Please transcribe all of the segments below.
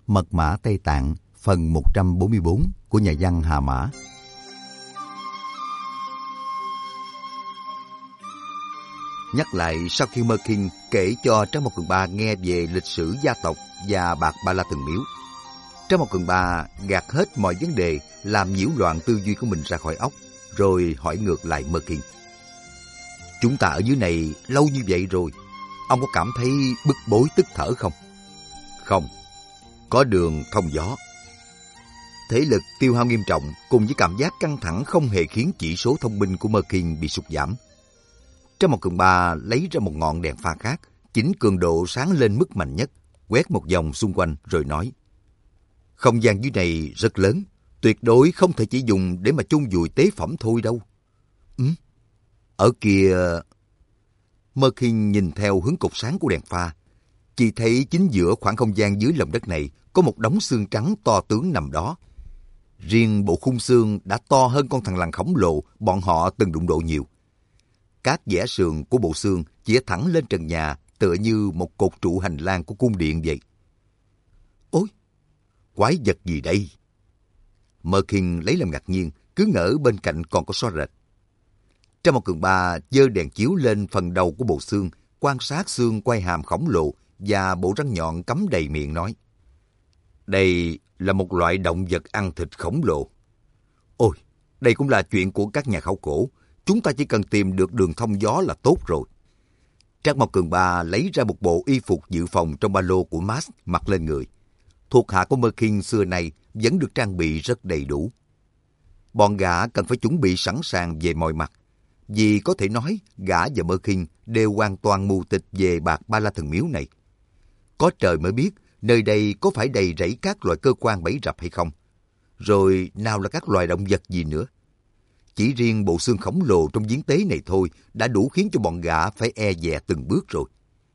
Mật mã Tây Tạng, phần 144 của nhà văn Hà Mã. Nhắc lại sau khi Mơ Kinh kể cho Trang Mộc Cường Ba nghe về lịch sử gia tộc và Bạc Ba La Thần Miếu, Trang Mộc Cường Ba gạt hết mọi vấn đề làm nhiễu loạn tư duy của mình ra khỏi óc, rồi hỏi ngược lại Mơ Kinh. Chúng ta ở dưới này lâu như vậy rồi, ông có cảm thấy bức bối tức thở không? Không, có đường thông gió. Thể lực tiêu hao nghiêm trọng cùng với cảm giác căng thẳng không hề khiến chỉ số thông minh của Mơ Kinh bị sụt giảm. Trang Mộc Cường Ba lấy ra một ngọn đèn pha khác, chỉnh cường độ sáng lên mức mạnh nhất, quét một vòng xung quanh rồi nói: không gian dưới này rất lớn, tuyệt đối không thể chỉ dùng để mà chôn vùi tế phẩm thôi đâu. Ở kia... Mơ Kinh nhìn theo hướng cột sáng của đèn pha, chỉ thấy chính giữa khoảng không gian dưới lòng đất này có một đống xương trắng to tướng nằm đó. Riêng bộ khung xương đã to hơn con thằn lằn khổng lồ bọn họ từng đụng độ nhiều. Các vẽ sườn của bộ xương chĩa thẳng lên trần nhà tựa như một cột trụ hành lang của cung điện vậy. Ôi, quái vật gì đây? Mơ Kinh lấy làm ngạc nhiên, cứ ngỡ bên cạnh còn có xóa rệt. Trang Mộc Cường Ba giơ đèn chiếu lên phần đầu của bộ xương, quan sát xương quai hàm khổng lồ và bộ răng nhọn cắm đầy miệng nói: đây là một loại động vật ăn thịt khổng lồ. Ôi, đây cũng là chuyện của các nhà khảo cổ. Chúng ta chỉ cần tìm được đường thông gió là tốt rồi. Trang Mộc Cường Ba lấy ra một bộ y phục dự phòng trong ba lô của Max mặc lên người. Thuộc hạ của Mơ Kinh xưa nay vẫn được trang bị rất đầy đủ. Bọn gã cần phải chuẩn bị sẵn sàng về mọi mặt, vì có thể nói gã và Mơ Kinh đều hoàn toàn mù tịch về Bạc Ba La Thần Miếu này. Có trời mới biết nơi đây có phải đầy rẫy các loại cơ quan bẫy rập hay không. Rồi nào là các loài động vật gì nữa. Chỉ riêng bộ xương khổng lồ trong giếng tế này thôi đã đủ khiến cho bọn gã phải e dè từng bước rồi.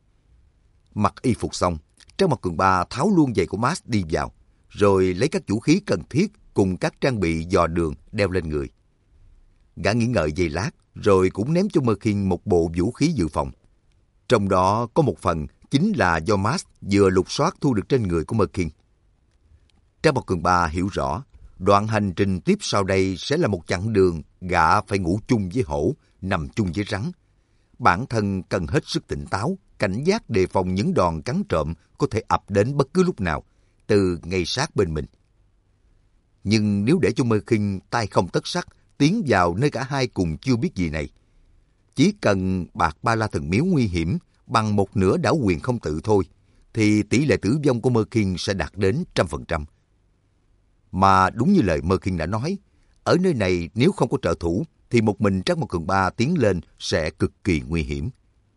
Mặc y phục xong, Trang Mộc Cường Ba tháo luôn giày của Max đi vào, rồi lấy các vũ khí cần thiết cùng các trang bị dò đường đeo lên người. Gã nghĩ ngợi giây lát, rồi cũng ném cho Mơ Kinh một bộ vũ khí dự phòng. Trong đó có một phần chính là do Max vừa lục soát thu được trên người của Mơ Kinh. Trang Mộc Cường Ba hiểu rõ, đoạn hành trình tiếp sau đây sẽ là một chặng đường gã phải ngủ chung với hổ, nằm chung với rắn. Bản thân cần hết sức tỉnh táo, cảnh giác đề phòng những đòn cắn trộm có thể ập đến bất cứ lúc nào, từ ngay sát bên mình. Nhưng nếu để cho Mơ Kinh tay không tất sắt tiến vào nơi cả hai cùng chưa biết gì này, chỉ cần Bạc Ba La Thần Miếu nguy hiểm bằng một nửa đảo quyền không tự thôi, thì tỷ lệ tử vong của Mơ Kinh sẽ đạt đến 100%. Mà đúng như lời Mơ Kinh đã nói, ở nơi này nếu không có trợ thủ, thì một mình Trang Mộc Cường Ba tiến lên sẽ cực kỳ nguy hiểm.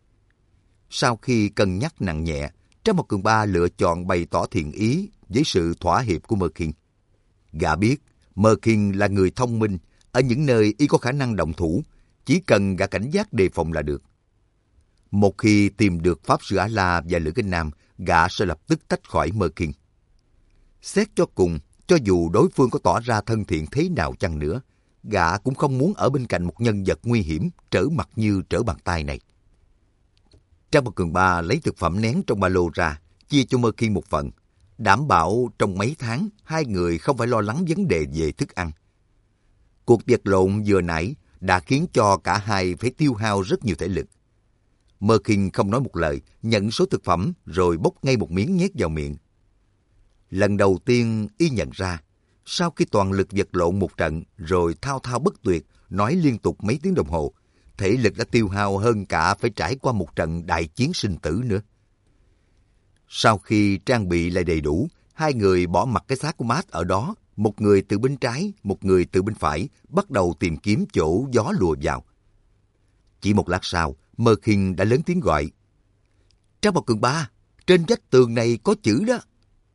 Sau khi cân nhắc nặng nhẹ, Trang Mộc Cường Ba lựa chọn bày tỏ thiện ý với sự thỏa hiệp của Mơ Kinh. Gã biết Mơ Kinh là người thông minh, ở những nơi y có khả năng động thủ, chỉ cần gã cảnh giác đề phòng là được. Một khi tìm được Pháp Sư A-La và Lữ Kinh Nam, gã sẽ lập tức tách khỏi Mơ Kinh. Xét cho cùng, cho dù đối phương có tỏ ra thân thiện thế nào chăng nữa, gã cũng không muốn ở bên cạnh một nhân vật nguy hiểm trở mặt như trở bàn tay này. Trang Mộc Cường Ba lấy thực phẩm nén trong ba lô ra, chia cho Mơ Kinh một phần, đảm bảo trong mấy tháng hai người không phải lo lắng vấn đề về thức ăn. Cuộc vật lộn vừa nãy đã khiến cho cả hai phải tiêu hao rất nhiều thể lực. Mơ Kinh không nói một lời, nhận số thực phẩm rồi bốc ngay một miếng nhét vào miệng. Lần đầu tiên y nhận ra, sau khi toàn lực vật lộn một trận rồi thao thao bất tuyệt, nói liên tục mấy tiếng đồng hồ, thể lực đã tiêu hao hơn cả phải trải qua một trận đại chiến sinh tử nữa. Sau khi trang bị lại đầy đủ, hai người bỏ mặc cái xác của Max ở đó, một người từ bên trái, một người từ bên phải, bắt đầu tìm kiếm chỗ gió lùa vào. Chỉ một lát sau, Mơ Kinh đã lớn tiếng gọi: Trang Mộc Cường Ba, trên vách tường này có chữ đó.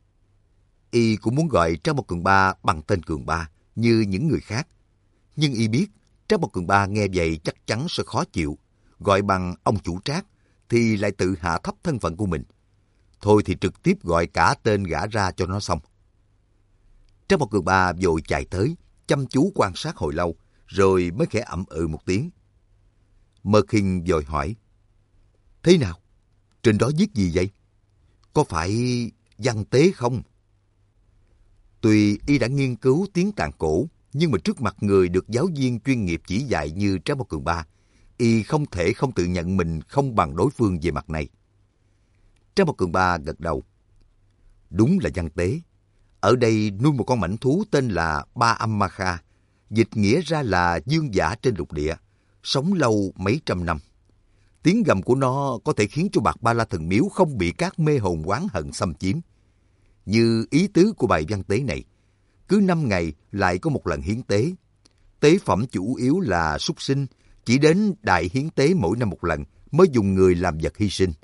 Y cũng muốn gọi Trang Mộc Cường Ba bằng tên Cường Ba như những người khác. Nhưng y biết Trang Mộc Cường Ba nghe vậy chắc chắn sẽ khó chịu. Gọi bằng ông chủ Trác thì lại tự hạ thấp thân phận của mình. Thôi thì trực tiếp gọi cả tên gã ra cho nó xong. Trang Mộc Cường Ba vội chạy tới, chăm chú quan sát hồi lâu, rồi mới khẽ ậm ừ một tiếng. Mơ Kinh vội hỏi: Thế nào? Trên đó viết gì vậy? Có phải văn tế không? Tuy y đã nghiên cứu tiếng Tạng cổ, nhưng mà trước mặt người được giáo viên chuyên nghiệp chỉ dạy như Trác Mao Cường Ba, y không thể không tự nhận mình không bằng đối phương về mặt này. Trác Mao Cường Ba gật đầu. Đúng là văn tế. Ở đây nuôi một con mãnh thú tên là Ba Âm Ma Kha, dịch nghĩa ra là dương giả trên lục địa, sống lâu mấy trăm năm. Tiếng gầm của nó có thể khiến cho Bạc Ba La Thần Miếu không bị các mê hồn oán hận xâm chiếm. Như ý tứ của bài văn tế này, cứ 5 ngày lại có một lần hiến tế. Tế phẩm chủ yếu là súc sinh, chỉ đến đại hiến tế mỗi năm một lần mới dùng người làm vật hy sinh.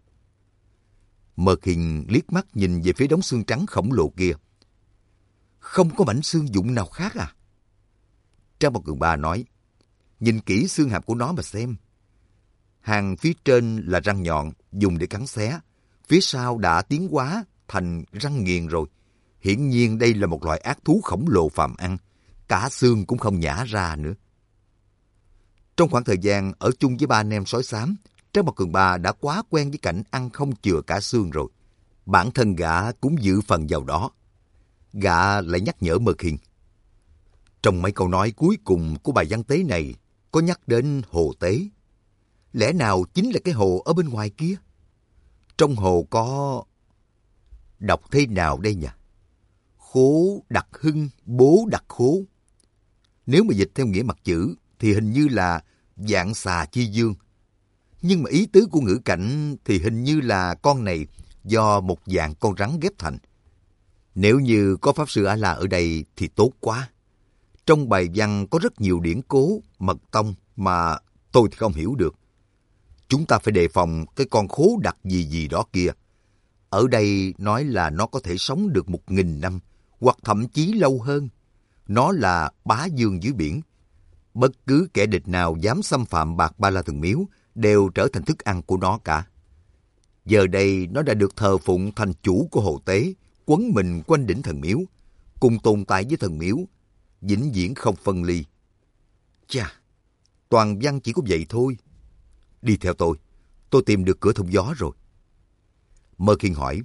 Mơ Khinh liếc mắt nhìn về phía đống xương trắng khổng lồ kia. Không có mảnh xương dụng nào khác à? Trác Mao Cường Ba nói, nhìn kỹ xương hàm của nó mà xem. Hàng phía trên là răng nhọn, dùng để cắn xé. Phía sau đã tiến hóa thành răng nghiền rồi. Hiển nhiên đây là một loại ác thú khổng lồ phàm ăn. Cả xương cũng không nhả ra nữa. Trong khoảng thời gian ở chung với ba anh em sói xám, Trác Mao Cường Ba đã quá quen với cảnh ăn không chừa cả xương rồi. Bản thân gã cũng dự phần vào đó. Gã lại nhắc nhở Mơ Khinh. Trong mấy câu nói cuối cùng của bài văn tế này có nhắc đến hồ tế. Lẽ nào chính là cái hồ ở bên ngoài kia? Trong hồ có... Đọc thế nào đây nhỉ? Khố đặc hưng, bố đặc khố. Nếu mà dịch theo nghĩa mặt chữ thì hình như là vạn xà chi dương. Nhưng mà ý tứ của ngữ cảnh thì hình như là con này do một dạng con rắn ghép thành. Nếu như có Pháp Sư A-la ở đây thì tốt quá. Trong bài văn có rất nhiều điển cố, mật tông mà tôi thì không hiểu được. Chúng ta phải đề phòng cái con khố đặc gì gì đó kia. Ở đây nói là nó có thể sống được 1000 năm, hoặc thậm chí lâu hơn. Nó là bá vương dưới biển. Bất cứ kẻ địch nào dám xâm phạm Bạc Ba La Thần Miếu đều trở thành thức ăn của nó cả. Giờ đây nó đã được thờ phụng thành chủ của hồ tế, quấn mình quanh đỉnh thần miếu, cùng tồn tại với thần miếu, vĩnh viễn không phân ly. Chà, toàn văn chỉ có vậy thôi. Đi theo tôi tìm được cửa thông gió rồi. Mơ Khinh hỏi,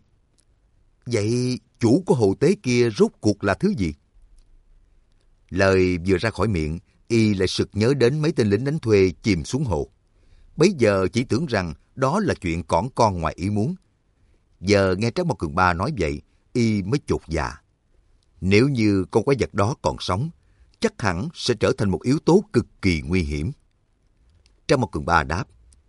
vậy chủ của hồ tế kia rốt cuộc là thứ gì? Lời vừa ra khỏi miệng, y lại sực nhớ đến mấy tên lính đánh thuê chìm xuống hồ. Bấy giờ chỉ tưởng rằng đó là chuyện cỏn con ngoài ý muốn. Giờ nghe Trác Mao Cường Ba nói vậy, y mới chột dạ. Nếu như con quái vật đó còn sống, chắc hẳn sẽ trở thành một yếu tố cực kỳ nguy hiểm. Trác Mao Cường Ba đáp,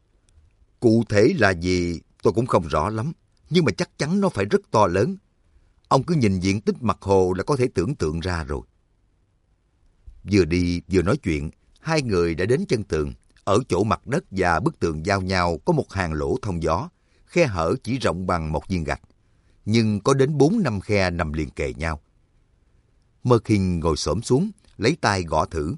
cụ thể là gì tôi cũng không rõ lắm, nhưng mà chắc chắn nó phải rất to lớn. Ông cứ nhìn diện tích mặt hồ là có thể tưởng tượng ra rồi. Vừa đi vừa nói chuyện, hai người đã đến chân tường. Ở chỗ mặt đất và bức tường giao nhau có một hàng lỗ thông gió, khe hở chỉ rộng bằng một viên gạch, nhưng có đến 4-5 khe nằm liền kề nhau. Mơ Khinh ngồi xổm xuống, lấy tay gõ thử.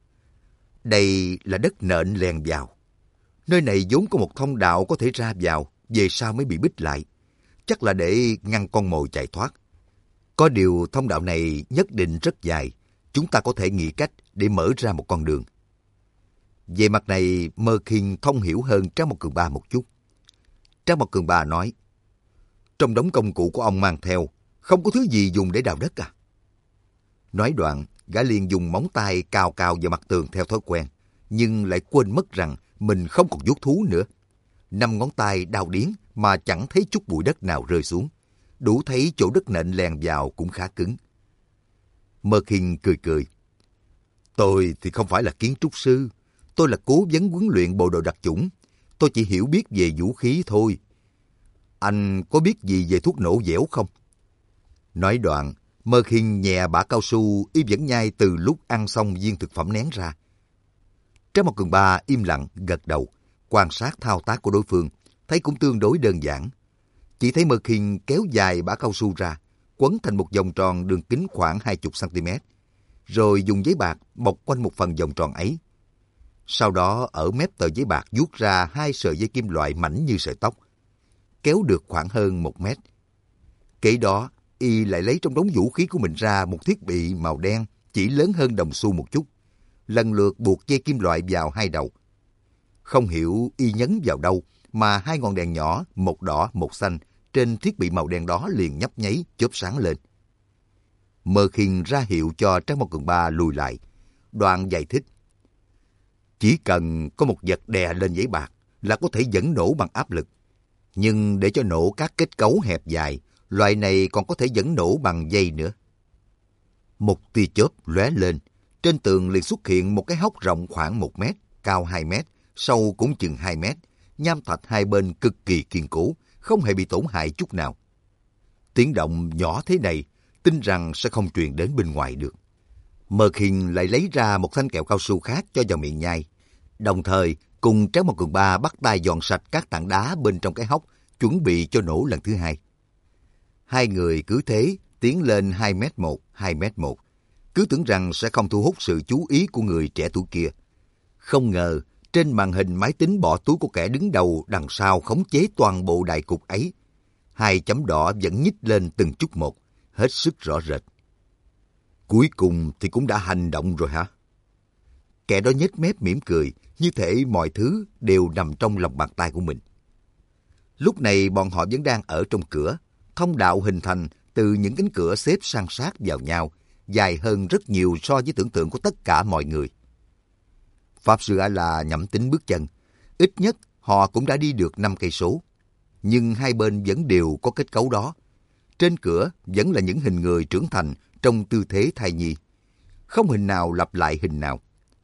Đây là đất nện lèn vào. Nơi này vốn có một thông đạo có thể ra vào, về sau mới bị bích lại. Chắc là để ngăn con mồi chạy thoát. Có điều thông đạo này nhất định rất dài, chúng ta có thể nghĩ cách để mở ra một con đường. Về mặt này, Mơ Khinh thông hiểu hơn Trác Mao Cường Ba một chút. Trác Mao Cường Ba nói, trong đống công cụ của ông mang theo, không có thứ gì dùng để đào đất à? Nói đoạn, gã liền dùng móng tay cào cào vào mặt tường theo thói quen, nhưng lại quên mất rằng mình không còn vuốt thú nữa. 5 ngón tay đào điếng mà chẳng thấy chút bụi đất nào rơi xuống. Đủ thấy chỗ đất nện lèn vào cũng khá cứng. Mơ Khinh cười cười. Tôi thì không phải là kiến trúc sư. Tôi là cố vấn huấn luyện bộ đội đặc chủng. Tôi chỉ hiểu biết về vũ khí thôi. Anh có biết gì về thuốc nổ dẻo không? Nói đoạn, Mơ Khinh nhẹ bả cao su y vẫn nhai từ lúc ăn xong viên thực phẩm nén ra. Trác Mao Cường Ba im lặng gật đầu, quan sát thao tác của đối phương, thấy cũng tương đối đơn giản. Chỉ thấy Mơ Khinh kéo dài bả cao su ra, quấn thành một vòng tròn đường kính khoảng 20 cm, rồi dùng giấy bạc bọc quanh một phần vòng tròn ấy. Sau đó ở mép tờ giấy bạc vuốt ra 2 sợi dây kim loại mảnh như sợi tóc, kéo được khoảng hơn 1 mét. Kế đó, y lại lấy trong đống vũ khí của mình ra một thiết bị màu đen chỉ lớn hơn đồng xu một chút, lần lượt buộc dây kim loại vào 2 đầu. Không hiểu y nhấn vào đâu mà 2 ngọn đèn nhỏ, một đỏ một xanh, trên thiết bị màu đen đó liền nhấp nháy chớp sáng lên. Mơ Khiên ra hiệu cho Trác Mộc Cường Ba lùi lại. Đoạn giải thích. Chỉ cần có một vật đè lên giấy bạc là có thể dẫn nổ bằng áp lực. Nhưng để cho nổ các kết cấu hẹp dài, loại này còn có thể dẫn nổ bằng dây nữa. Một tia chớp lóe lên, trên tường liền xuất hiện một cái hốc rộng khoảng 1 mét, cao 2 mét, sâu cũng chừng 2 mét. Nham thạch hai bên cực kỳ kiên cố, không hề bị tổn hại chút nào. Tiếng động nhỏ thế này, tin rằng sẽ không truyền đến bên ngoài được. Mơ Khiên lại lấy ra một thanh kẹo cao su khác cho vào miệng nhai. Đồng thời, cùng Trác Mộc Cường Ba bắt tay dọn sạch các tảng đá bên trong cái hốc, chuẩn bị cho nổ lần thứ hai. Hai người cứ thế tiến lên 2m1, 2m1, cứ tưởng rằng sẽ không thu hút sự chú ý của người trẻ tuổi kia. Không ngờ, trên màn hình máy tính bỏ túi của kẻ đứng đầu đằng sau khống chế toàn bộ đại cục ấy. 2 chấm đỏ vẫn nhích lên từng chút một, hết sức rõ rệt. Cuối cùng thì cũng đã hành động rồi hả? Kẻ đó nhếch mép mỉm cười, như thể mọi thứ đều nằm trong lòng bàn tay của mình. Lúc này bọn họ vẫn đang ở trong cửa, thông đạo hình thành từ những cánh cửa xếp san sát vào nhau, dài hơn rất nhiều so với tưởng tượng của tất cả mọi người. Pháp sư A-la nhẩm tính bước chân, ít nhất họ cũng đã đi được 5 cây số, nhưng hai bên vẫn đều có kết cấu đó. Trên cửa vẫn là những hình người trưởng thành trong tư thế thai nhi, không hình nào lặp lại hình nào.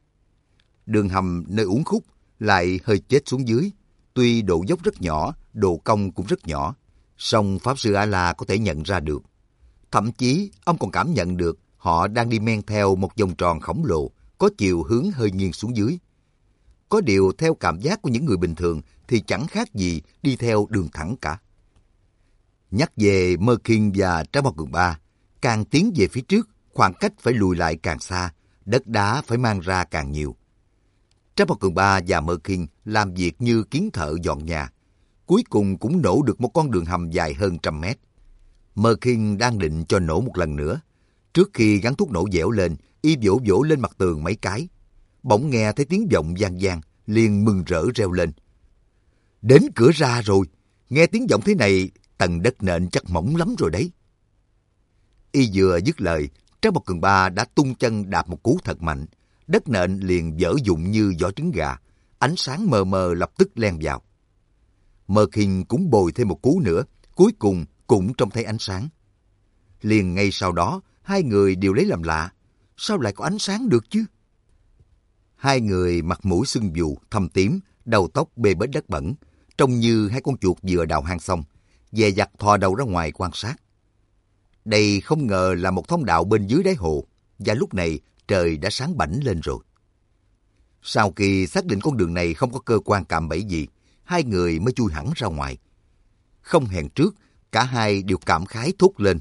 Đường hầm nơi uốn khúc lại hơi chết xuống dưới, tuy độ dốc rất nhỏ, độ cong cũng rất nhỏ, song Pháp sư A-la có thể nhận ra được. Thậm chí ông còn cảm nhận được họ đang đi men theo một vòng tròn khổng lồ, có chiều hướng hơi nghiêng xuống dưới. Có điều theo cảm giác của những người bình thường thì chẳng khác gì đi theo đường thẳng cả. Nhắc về Mơ Khiên và Trác Mộc Cường Ba, càng tiến về phía trước, khoảng cách phải lùi lại càng xa, đất đá phải mang ra càng nhiều. Trác Mộc Cường Ba và Mơ Khiên làm việc như kiến thợ dọn nhà, cuối cùng cũng nổ được một con đường hầm dài hơn 100 mét. Mơ Khiên đang định cho nổ một lần nữa. Trước khi gắn thuốc nổ dẻo lên, y vỗ vỗ lên mặt tường mấy cái. Bỗng nghe thấy tiếng vọng vang vang, liền mừng rỡ reo lên. Đến cửa ra rồi, nghe tiếng vọng thế này, tầng đất nện chắc mỏng lắm rồi đấy. Y vừa dứt lời, Trác Mộc Cường Ba đã tung chân đạp một cú thật mạnh. Đất nện liền vỡ vụn như vỏ trứng gà, ánh sáng mờ mờ lập tức len vào. Mơ Khiên cũng bồi thêm một cú nữa, cuối cùng cũng trông thấy ánh sáng. Liền ngay sau đó, hai người đều lấy làm lạ. Sao lại có ánh sáng được chứ? Hai người mặt mũi sưng vù, thâm tím, đầu tóc bê bết đất bẩn, trông như hai con chuột vừa đào hang xong, dè dặt thò đầu ra ngoài quan sát. Đây không ngờ là một thông đạo bên dưới đáy hồ, và lúc này trời đã sáng bảnh lên rồi. Sau khi xác định con đường này không có cơ quan cạm bẫy gì, hai người mới chui hẳn ra ngoài. Không hẹn trước, cả hai đều cảm khái thốt lên.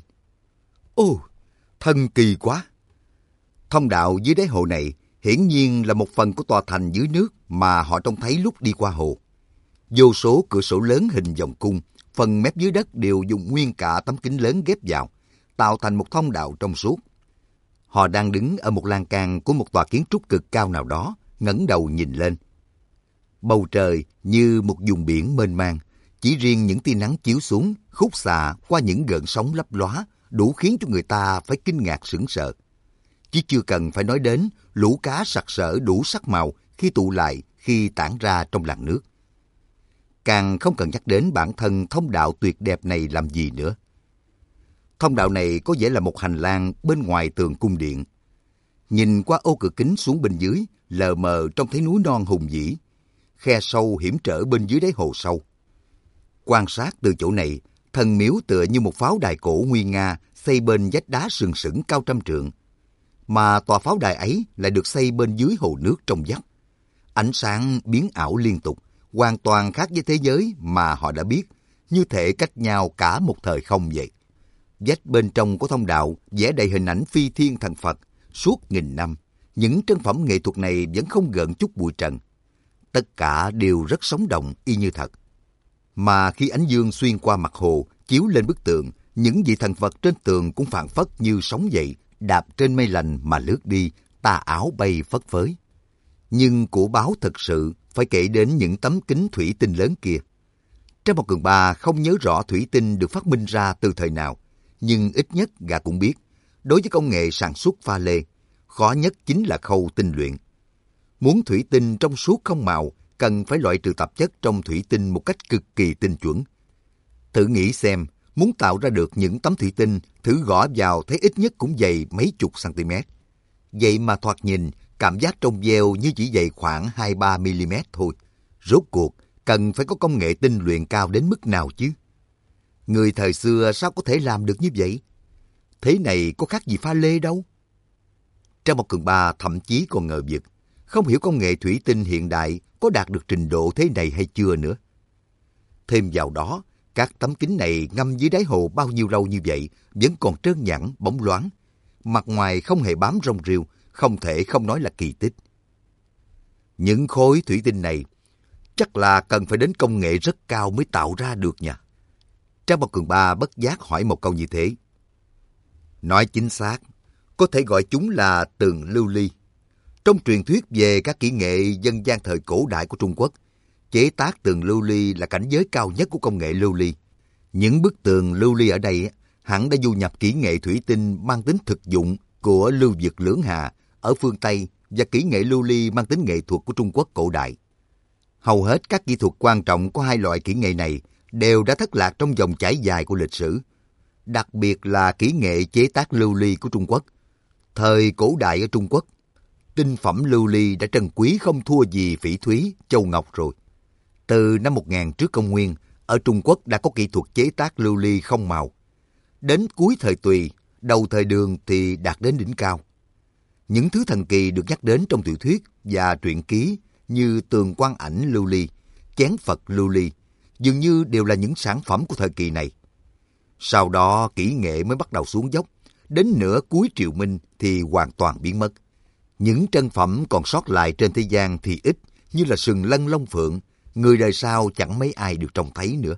Ồ, thần kỳ quá! Thông đạo dưới đáy hồ này hiển nhiên là một phần của tòa thành dưới nước mà họ trông thấy lúc đi qua hồ. Vô số cửa sổ lớn hình vòng cung, phần mép dưới đất đều dùng nguyên cả tấm kính lớn ghép vào, tạo thành một thông đạo trong suốt. Họ đang đứng ở một lan can của một tòa kiến trúc cực cao nào đó, ngẩng đầu nhìn lên. Bầu trời như một vùng biển mênh mang, chỉ riêng những tia nắng chiếu xuống, khúc xạ qua những gợn sóng lấp lóa, đủ khiến cho người ta phải kinh ngạc sửng sợ. Chứ chưa cần phải nói đến lũ cá sặc sỡ đủ sắc màu khi tụ lại, khi tản ra trong làn nước. Càng không cần nhắc đến bản thân thông đạo tuyệt đẹp này làm gì nữa. Thông đạo này có vẻ là một hành lang bên ngoài tường cung điện. Nhìn qua ô cửa kính xuống bên dưới, lờ mờ trông thấy núi non hùng vĩ, khe sâu hiểm trở bên dưới đáy hồ sâu. Quan sát từ chỗ này, thần miếu tựa như một pháo đài cổ nguy nga xây bên vách đá sừng sững cao 100 trượng. Mà tòa pháo đài ấy lại được xây bên dưới hồ nước trong vắt. Ánh sáng biến ảo liên tục, hoàn toàn khác với thế giới mà họ đã biết, như thể cách nhau cả một thời không vậy. Vách bên trong của thông đạo vẽ đầy hình ảnh phi thiên thần Phật. Suốt nghìn năm, những trân phẩm nghệ thuật này vẫn không gợn chút bụi trần. Tất cả đều rất sống động y như thật. Mà khi ánh dương xuyên qua mặt hồ, chiếu lên bức tượng, những vị thần Phật trên tường cũng phảng phất như sống dậy, đạp trên mây lành mà lướt đi, tà áo bay phất phới. Nhưng của báo thật sự phải kể đến những tấm kính thủy tinh lớn kia. Trác Mộc Cường Ba không nhớ rõ thủy tinh được phát minh ra từ thời nào, nhưng ít nhất gã cũng biết, đối với công nghệ sản xuất pha lê, khó nhất chính là khâu tinh luyện. Muốn thủy tinh trong suốt không màu, cần phải loại trừ tạp chất trong thủy tinh một cách cực kỳ tinh chuẩn. Thử nghĩ xem, muốn tạo ra được những tấm thủy tinh, thử gõ vào thấy ít nhất cũng dày mấy chục cm. Vậy mà thoạt nhìn, cảm giác trong veo như chỉ dày khoảng 2-3 mm thôi. Rốt cuộc, cần phải có công nghệ tinh luyện cao đến mức nào chứ? Người thời xưa sao có thể làm được như vậy? Thế này có khác gì pha lê đâu. Trang một Cường Ba thậm chí còn ngờ vực, không hiểu công nghệ thủy tinh hiện đại có đạt được trình độ thế này hay chưa nữa. Thêm vào đó, các tấm kính này ngâm dưới đáy hồ bao nhiêu lâu như vậy vẫn còn trơn nhẵn, bóng loáng. Mặt ngoài không hề bám rong rêu, không thể không nói là kỳ tích. Những khối thủy tinh này chắc là cần phải đến công nghệ rất cao mới tạo ra được nha. Trang Bảo Cường Ba bất giác hỏi một câu như thế. Nói chính xác, có thể gọi chúng là tường lưu ly. Trong truyền thuyết về các kỹ nghệ dân gian thời cổ đại của Trung Quốc, chế tác tường lưu ly là cảnh giới cao nhất của công nghệ lưu ly. Những bức tường lưu ly ở đây hẳn đã du nhập kỹ nghệ thủy tinh mang tính thực dụng của lưu vực Lưỡng Hà ở phương Tây và kỹ nghệ lưu ly mang tính nghệ thuật của Trung Quốc cổ đại. Hầu hết các kỹ thuật quan trọng của hai loại kỹ nghệ này đều đã thất lạc trong dòng chảy dài của lịch sử. Đặc biệt là kỹ nghệ chế tác lưu ly của Trung Quốc. Thời cổ đại ở Trung Quốc, tinh phẩm lưu ly đã trân quý không thua gì phỉ thúy, châu ngọc rồi. Từ năm 1000 trước công nguyên, ở Trung Quốc đã có kỹ thuật chế tác lưu ly không màu. Đến cuối thời Tùy, đầu thời Đường thì đạt đến đỉnh cao. Những thứ thần kỳ được nhắc đến trong tiểu thuyết và truyện ký như tường quan ảnh lưu ly, chén Phật lưu ly, dường như đều là những sản phẩm của thời kỳ này. Sau đó kỹ nghệ mới bắt đầu xuống dốc, đến nửa cuối Triều Minh thì hoàn toàn biến mất. Những trân phẩm còn sót lại trên thế gian thì ít, như là sừng lân long phượng, người đời sau chẳng mấy ai được trông thấy nữa.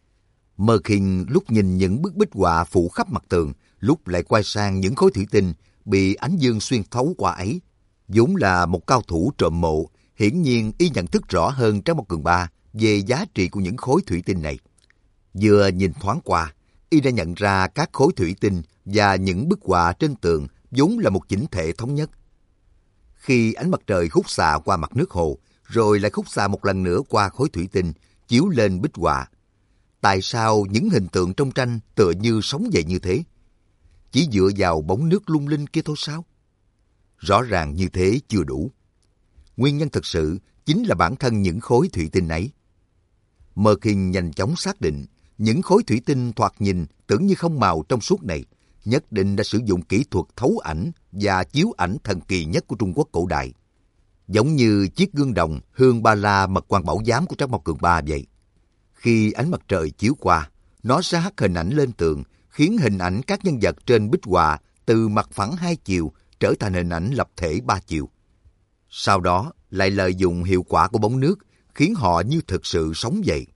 Mơ Khinh lúc nhìn những bức bích họa phủ khắp mặt tường, lúc lại quay sang những khối thủy tinh bị ánh dương xuyên thấu qua ấy. vốn là một cao thủ trộm mộ, hiển nhiên y nhận thức rõ hơn Trang Một Cường Ba về giá trị của những khối thủy tinh này. Vừa nhìn thoáng qua, y đã nhận ra các khối thủy tinh và những bức họa trên tường vốn là một chỉnh thể thống nhất. Khi ánh mặt trời khúc xạ qua mặt nước hồ, rồi lại khúc xạ một lần nữa qua khối thủy tinh, chiếu lên bích họa, tại sao những hình tượng trong tranh tựa như sống dậy như thế? Chỉ dựa vào bóng nước lung linh kia thôi sao? Rõ ràng như thế chưa đủ. Nguyên nhân thực sự chính là bản thân những khối thủy tinh ấy. Mơ Kinh nhanh chóng xác định những khối thủy tinh thoạt nhìn tưởng như không màu trong suốt này nhất định đã sử dụng kỹ thuật thấu ảnh và chiếu ảnh thần kỳ nhất của Trung Quốc cổ đại. Giống như chiếc gương đồng hương ba la mật quan bảo giám của Trác Mộc Cường Ba vậy. Khi ánh mặt trời chiếu qua, nó sẽ hắt hình ảnh lên tường, khiến hình ảnh các nhân vật trên bích họa từ mặt phẳng 2 chiều trở thành hình ảnh lập thể 3 chiều. Sau đó lại lợi dụng hiệu quả của bóng nước, khiến họ như thực sự sống vậy.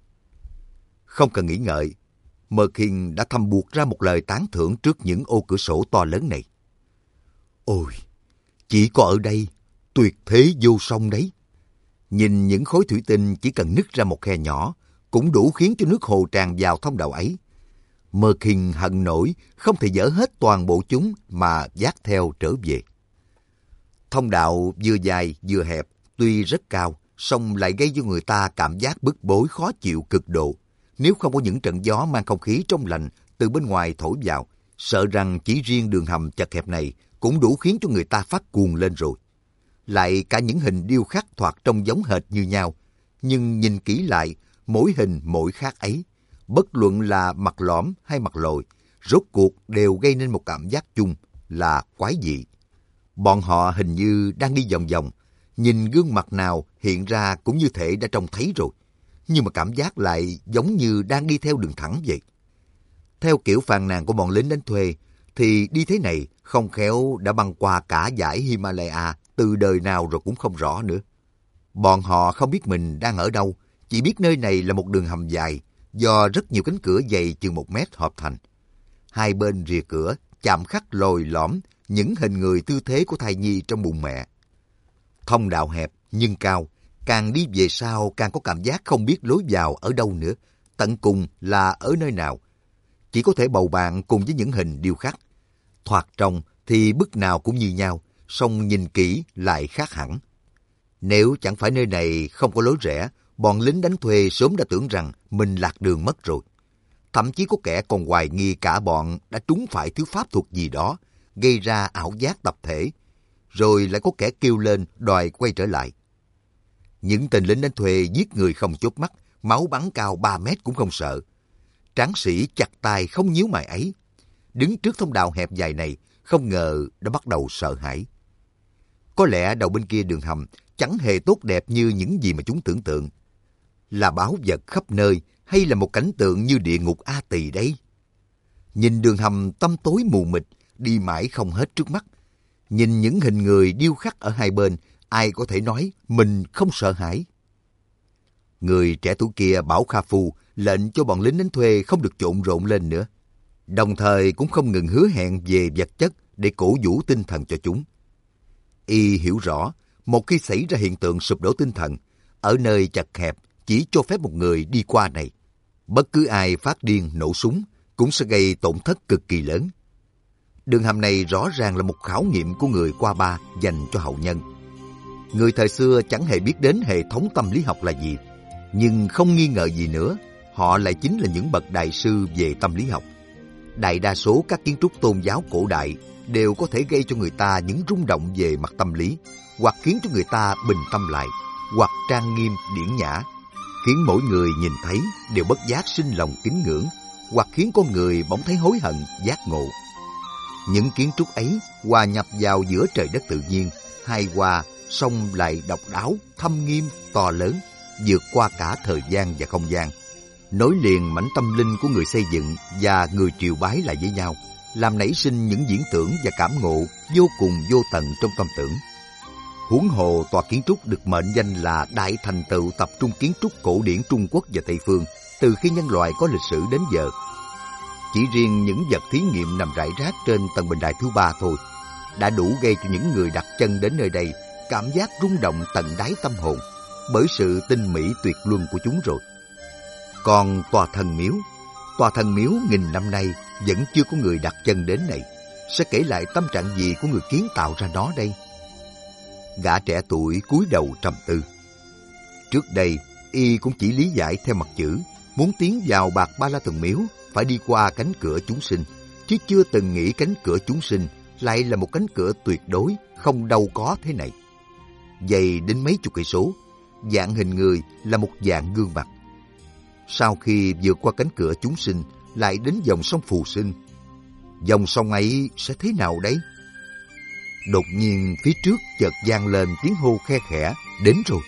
Không cần nghĩ ngợi, Mơ Kinh đã thầm buộc ra một lời tán thưởng trước những ô cửa sổ to lớn này. Ôi, chỉ có ở đây, tuyệt thế vô song đấy. Nhìn những khối thủy tinh chỉ cần nứt ra một khe nhỏ, cũng đủ khiến cho nước hồ tràn vào thông đạo ấy. Mơ Kinh hận nổi, không thể dỡ hết toàn bộ chúng mà vác theo trở về. Thông đạo vừa dài vừa hẹp, tuy rất cao, song lại gây cho người ta cảm giác bức bối khó chịu cực độ. Nếu không có những trận gió mang không khí trong lành từ bên ngoài thổi vào, sợ rằng chỉ riêng đường hầm chật hẹp này cũng đủ khiến cho người ta phát cuồng lên rồi. Lại cả những hình điêu khắc thoạt trông giống hệt như nhau, nhưng nhìn kỹ lại, mỗi hình mỗi khác ấy, bất luận là mặt lõm hay mặt lồi, rốt cuộc đều gây nên một cảm giác chung là quái dị. Bọn họ hình như đang đi vòng vòng, nhìn gương mặt nào hiện ra cũng như thể đã trông thấy rồi, nhưng mà cảm giác lại giống như đang đi theo đường thẳng vậy. Theo kiểu phàn nàn của bọn lính đánh thuê, thì đi thế này không khéo đã băng qua cả dãy Himalaya từ đời nào rồi cũng không rõ nữa. Bọn họ không biết mình đang ở đâu, chỉ biết nơi này là một đường hầm dài, do rất nhiều cánh cửa dày chừng 1 mét hợp thành. Hai bên rìa cửa chạm khắc lồi lõm những hình người tư thế của thai nhi trong bụng mẹ. Thông đạo hẹp nhưng cao, càng đi về sau càng có cảm giác không biết lối vào ở đâu nữa, tận cùng là ở nơi nào. Chỉ có thể bầu bạn cùng với những hình điêu khắc. Thoạt trông thì bức nào cũng như nhau, song nhìn kỹ lại khác hẳn. Nếu chẳng phải nơi này không có lối rẽ, bọn lính đánh thuê sớm đã tưởng rằng mình lạc đường mất rồi. Thậm chí có kẻ còn hoài nghi cả bọn đã trúng phải thứ pháp thuật gì đó, gây ra ảo giác tập thể. Rồi lại có kẻ kêu lên đòi quay trở lại. Những tên lính đánh thuê giết người không chớp mắt, máu bắn cao 3 mét cũng không sợ. Tráng sĩ chặt tay không nhíu mày ấy, đứng trước thông đạo hẹp dài này, không ngờ đã bắt đầu sợ hãi. Có lẽ đầu bên kia đường hầm chẳng hề tốt đẹp như những gì mà chúng tưởng tượng. Là báu vật khắp nơi hay là một cảnh tượng như địa ngục A Tỳ đấy? Nhìn đường hầm tăm tối mù mịt, đi mãi không hết trước mắt. Nhìn những hình người điêu khắc ở hai bên, ai có thể nói mình không sợ hãi? Người trẻ tuổi kia bảo Kha Phu lệnh cho bọn lính đánh thuê không được trộn rộn lên nữa. Đồng thời cũng không ngừng hứa hẹn về vật chất để cổ vũ tinh thần cho chúng. Y hiểu rõ, một khi xảy ra hiện tượng sụp đổ tinh thần, ở nơi chật hẹp chỉ cho phép một người đi qua này. Bất cứ ai phát điên nổ súng cũng sẽ gây tổn thất cực kỳ lớn. Đường hầm này rõ ràng là một khảo nghiệm của người qua ba dành cho hậu nhân. Người thời xưa chẳng hề biết đến hệ thống tâm lý học là gì, nhưng không nghi ngờ gì nữa, họ lại chính là những bậc đại sư về tâm lý học. Đại đa số các kiến trúc tôn giáo cổ đại đều có thể gây cho người ta những rung động về mặt tâm lý, hoặc khiến cho người ta bình tâm lại, hoặc trang nghiêm điển nhã, khiến mỗi người nhìn thấy đều bất giác sinh lòng kính ngưỡng, hoặc khiến con người bỗng thấy hối hận, giác ngộ. Những kiến trúc ấy hòa nhập vào giữa trời đất tự nhiên, hài hòa, song lại độc đáo, thâm nghiêm, to lớn, vượt qua cả thời gian và không gian, nối liền mảnh tâm linh của người xây dựng và người triều bái lại với nhau, làm nảy sinh những viễn tưởng và cảm ngộ vô cùng vô tận trong tâm tưởng. Huống hồ tòa kiến trúc được mệnh danh là đại thành tựu tập trung kiến trúc cổ điển Trung Quốc và Tây Phương từ khi nhân loại có lịch sử đến giờ. Chỉ riêng những vật thí nghiệm nằm rải rác trên tầng bình đài thứ 3 thôi đã đủ gây cho những người đặt chân đến nơi đây cảm giác rung động tận đáy tâm hồn bởi sự tinh mỹ tuyệt luân của chúng rồi. Còn tòa thần miếu nghìn năm nay vẫn chưa có người đặt chân đến này, sẽ kể lại tâm trạng gì của người kiến tạo ra nó đây? Gã trẻ tuổi cúi đầu trầm tư. Trước đây, y cũng chỉ lý giải theo mặt chữ, muốn tiến vào Bạc Ba La Thần Miếu phải đi qua cánh cửa chúng sinh, chứ chưa từng nghĩ cánh cửa chúng sinh lại là một cánh cửa tuyệt đối không đâu có thế này. Dày đến mấy chục cây số, dạng hình người là một dạng gương mặt. Sau khi vượt qua cánh cửa chúng sinh, lại đến dòng sông Phù Sinh. Dòng sông ấy sẽ thế nào đấy? Đột nhiên phía trước chợt vang lên tiếng hô khe khẽ, đến rồi.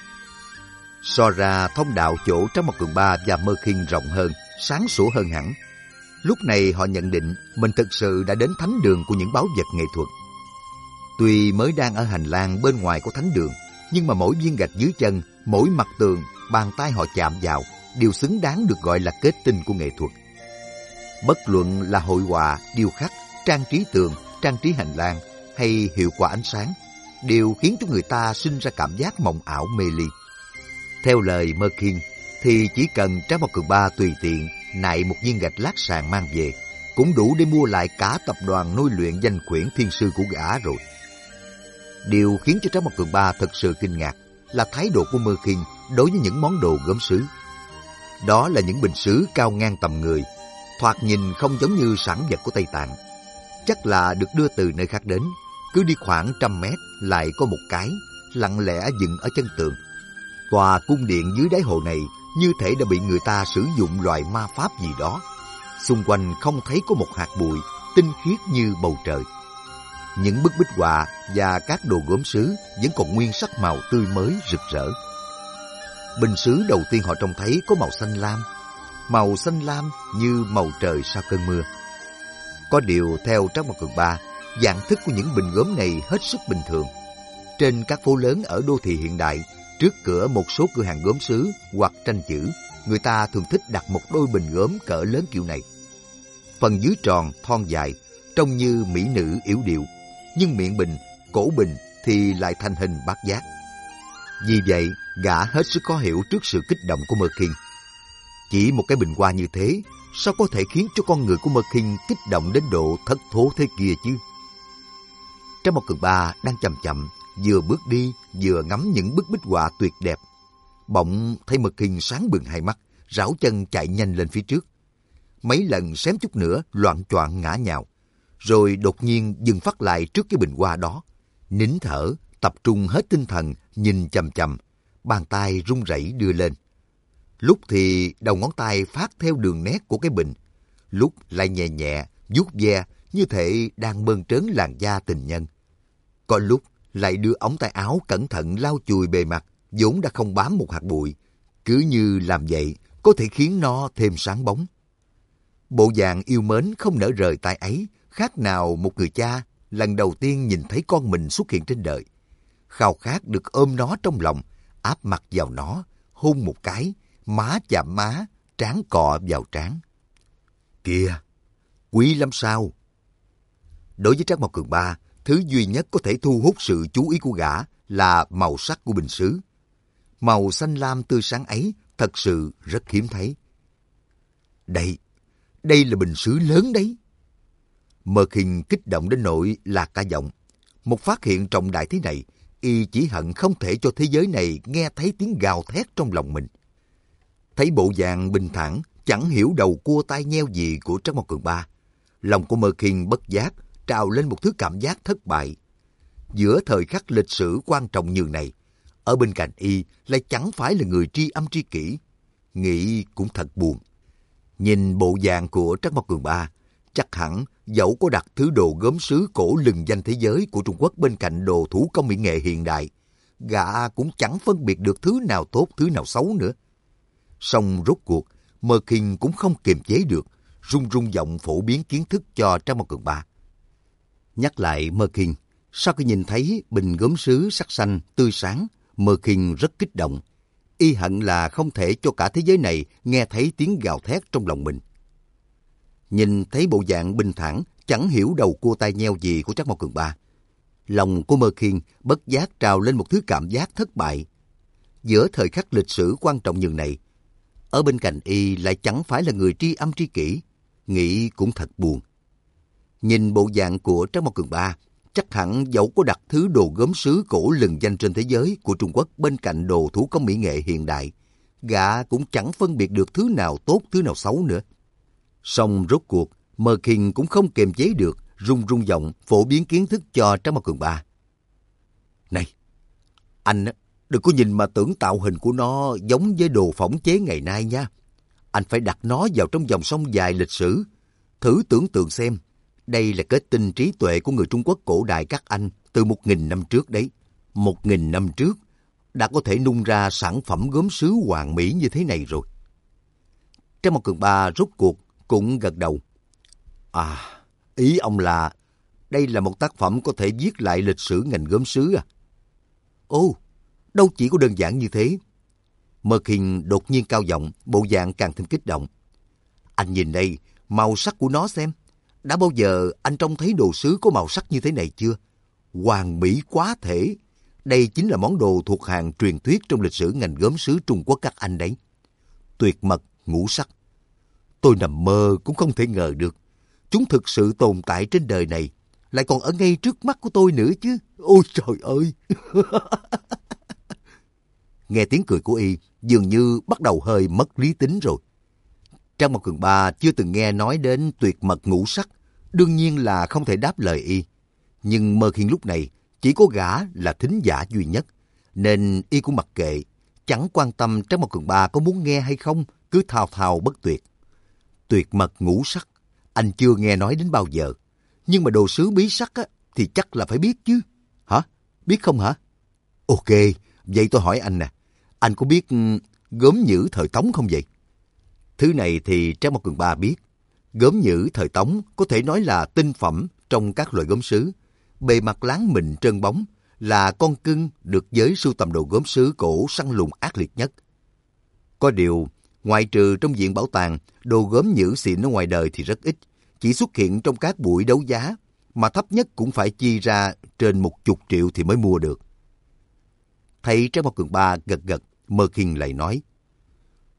So ra thông đạo chỗ Trác Mộc Cường Ba và Mơ Khiên rộng hơn, sáng sủa hơn hẳn. Lúc này họ nhận định mình thực sự đã đến thánh đường của những báu vật nghệ thuật. Tuy mới đang ở hành lang bên ngoài của thánh đường, nhưng mà mỗi viên gạch dưới chân, mỗi mặt tường, bàn tay họ chạm vào đều xứng đáng được gọi là kết tinh của nghệ thuật. Bất luận là hội họa, điêu khắc, trang trí tường, trang trí hành lang hay hiệu quả ánh sáng, đều khiến cho người ta sinh ra cảm giác mộng ảo mê ly. Theo lời Mơ Khiên, thì chỉ cần Trác Mộc Cường Ba tùy tiện nại một viên gạch lát sàn mang về, cũng đủ để mua lại cả tập đoàn nuôi luyện danh quyển thiên sư của gã rồi. Điều khiến cho Trác Mộc Cường Ba thật sự kinh ngạc là thái độ của Mơ Khiên đối với những món đồ gốm sứ. Đó là những bình sứ cao ngang tầm người, thoạt nhìn không giống như sản vật của Tây Tạng. Chắc là được đưa từ nơi khác đến, cứ đi khoảng 100 mét lại có một cái, lặng lẽ dựng ở chân tường. Tòa cung điện dưới đáy hồ này như thể đã bị người ta sử dụng loại ma pháp gì đó. Xung quanh không thấy có một hạt bụi, tinh khiết như bầu trời. Những bức bích họa và các đồ gốm sứ vẫn còn nguyên sắc màu tươi mới rực rỡ. Bình sứ đầu tiên họ trông thấy có màu xanh lam như màu trời sau cơn mưa. Có điều theo Trác Mộc Cường Ba, dạng thức của những bình gốm này hết sức bình thường. Trên các phố lớn ở đô thị hiện đại, trước cửa một số cửa hàng gốm sứ hoặc tranh chữ, người ta thường thích đặt một đôi bình gốm cỡ lớn kiểu này. Phần dưới tròn, thon dài, trông như mỹ nữ yểu điệu, nhưng miệng bình, cổ bình thì lại thành hình bát giác. Vì vậy, gã hết sức khó hiểu trước sự kích động của Mơ Khiên. Chỉ một cái bình hoa như thế, sao có thể khiến cho con người của Mơ Kinh kích động đến độ thất thố thế kia chứ? Trang một Cường Ba đang chậm chậm, vừa bước đi, vừa ngắm những bức bích họa tuyệt đẹp. Bỗng thấy Mơ Kinh sáng bừng hai mắt, rảo chân chạy nhanh lên phía trước. Mấy lần xém chút nữa loạng choạng ngã nhào, rồi đột nhiên dừng phát lại trước cái bình hoa đó. Nín thở, tập trung hết tinh thần, nhìn chằm chằm, bàn tay run rẩy đưa lên. Lúc thì đầu ngón tay phát theo đường nét của cái bình, lúc lại nhẹ nhẹ, vuốt ve như thể đang mơn trớn làn da tình nhân. Có lúc lại đưa ống tay áo cẩn thận lau chùi bề mặt, vốn đã không bám một hạt bụi. Cứ như làm vậy, có thể khiến nó thêm sáng bóng. Bộ dạng yêu mến không nỡ rời tay ấy, khác nào một người cha lần đầu tiên nhìn thấy con mình xuất hiện trên đời. Khao khát được ôm nó trong lòng, áp mặt vào nó, hôn một cái, má chạm má, trán cọ vào trán. Kìa, quý lắm sao? Đối với Trác Mộc Cường Ba, thứ duy nhất có thể thu hút sự chú ý của gã là màu sắc của bình sứ. Màu xanh lam tươi sáng ấy thật sự rất hiếm thấy. Đây là bình sứ lớn đấy. Mơ Kinh kích động đến nỗi lạc cả giọng. Một phát hiện trọng đại thế này, y chỉ hận không thể cho thế giới này nghe thấy tiếng gào thét trong lòng mình. Thấy bộ dạng bình thản, chẳng hiểu đầu cua tai nheo gì của Trác Mộc Cường Ba, lòng của Mơ Kinh bất giác trào lên một thứ cảm giác thất bại. Giữa thời khắc lịch sử quan trọng như này, ở bên cạnh y lại chẳng phải là người tri âm tri kỷ. Nghĩ cũng thật buồn. Nhìn bộ dạng của Trác Mộc Cường Ba, chắc hẳn dẫu có đặt thứ đồ gốm sứ cổ lừng danh thế giới của Trung Quốc bên cạnh đồ thủ công mỹ nghệ hiện đại, gã cũng chẳng phân biệt được thứ nào tốt thứ nào xấu nữa. Song rốt cuộc, Mơ Kinh cũng không kiềm chế được, run run giọng phổ biến kiến thức cho Trác Mộc Cường Ba. Nhắc lại Mơ Kinh, sau khi nhìn thấy bình gốm sứ sắc xanh tươi sáng, Mơ Kinh rất kích động. Y hận là không thể cho cả thế giới này nghe thấy tiếng gào thét trong lòng mình. Nhìn thấy bộ dạng bình thản, chẳng hiểu đầu cua tai nheo gì của Trác Mộc Cường Ba, lòng của Mơ Kinh bất giác trào lên một thứ cảm giác thất bại. Giữa thời khắc lịch sử quan trọng như này, ở bên cạnh y lại chẳng phải là người tri âm tri kỷ. Nghĩ cũng thật buồn. Nhìn bộ dạng của Trác Mộc Cường Ba, chắc hẳn dẫu có đặt thứ đồ gốm sứ cổ lừng danh trên thế giới của Trung Quốc bên cạnh đồ thủ công mỹ nghệ hiện đại, gã cũng chẳng phân biệt được thứ nào tốt thứ nào xấu nữa. Song rốt cuộc, Mơ Kinh cũng không kiềm chế được, run run giọng phổ biến kiến thức cho Trác Mộc Cường Ba. Này, anh đừng có nhìn mà tưởng tạo hình của nó giống với đồ phỏng chế ngày nay nha. Anh phải đặt nó vào trong dòng sông dài lịch sử. Thử tưởng tượng xem, đây là kết tinh trí tuệ của người Trung Quốc cổ đại các anh từ 1.000 năm trước đấy. 1.000 năm trước đã có thể nung ra sản phẩm gốm sứ hoàn mỹ như thế này rồi. Trác Mộc Cường Ba rốt cuộc cũng gật đầu. À, ý ông là đây là một tác phẩm có thể viết lại lịch sử ngành gốm sứ à? Ồ, đâu chỉ có đơn giản như thế. Mơ Kinh đột nhiên cao giọng, bộ dạng càng thêm kích động. Anh nhìn đây, màu sắc của nó xem. Đã bao giờ anh trông thấy đồ sứ có màu sắc như thế này chưa? Hoàn mỹ quá thể. Đây chính là món đồ thuộc hàng truyền thuyết trong lịch sử ngành gốm sứ Trung Quốc các anh đấy. Tuyệt mật, ngũ sắc. Tôi nằm mơ cũng không thể ngờ được. Chúng thực sự tồn tại trên đời này, lại còn ở ngay trước mắt của tôi nữa chứ. Ôi trời ơi! Nghe tiếng cười của y, dường như bắt đầu hơi mất lý tính rồi. Trác Mộc Cường Ba chưa từng nghe nói đến tuyệt mật ngũ sắc, đương nhiên là không thể đáp lời y. Nhưng Mơ Kinh lúc này chỉ có gã là thính giả duy nhất, nên y cũng mặc kệ, chẳng quan tâm Trác Mộc Cường Ba có muốn nghe hay không, cứ thao thao bất tuyệt. Tuyệt mật ngũ sắc, anh chưa nghe nói đến bao giờ, nhưng mà đồ sứ bí sắc á, thì chắc là phải biết chứ. Hả? Biết không hả? Ok, vậy tôi hỏi anh nè, anh có biết gốm nhữ thời Tống không vậy? Thứ này thì Trác Mộc Cường Ba biết. Gốm nhữ thời Tống có thể nói là tinh phẩm trong các loại gốm sứ. Bề mặt láng mịn trơn bóng, là con cưng được giới sưu tầm đồ gốm sứ cổ săn lùng ác liệt nhất. Có điều, ngoại trừ trong viện bảo tàng, đồ gốm nhữ xịn ở ngoài đời thì rất ít, chỉ xuất hiện trong các buổi đấu giá, mà thấp nhất cũng phải chi ra trên 10 triệu thì mới mua được. Thấy Trác Mộc Cường Ba gật gật, Mơ Kinh lại nói,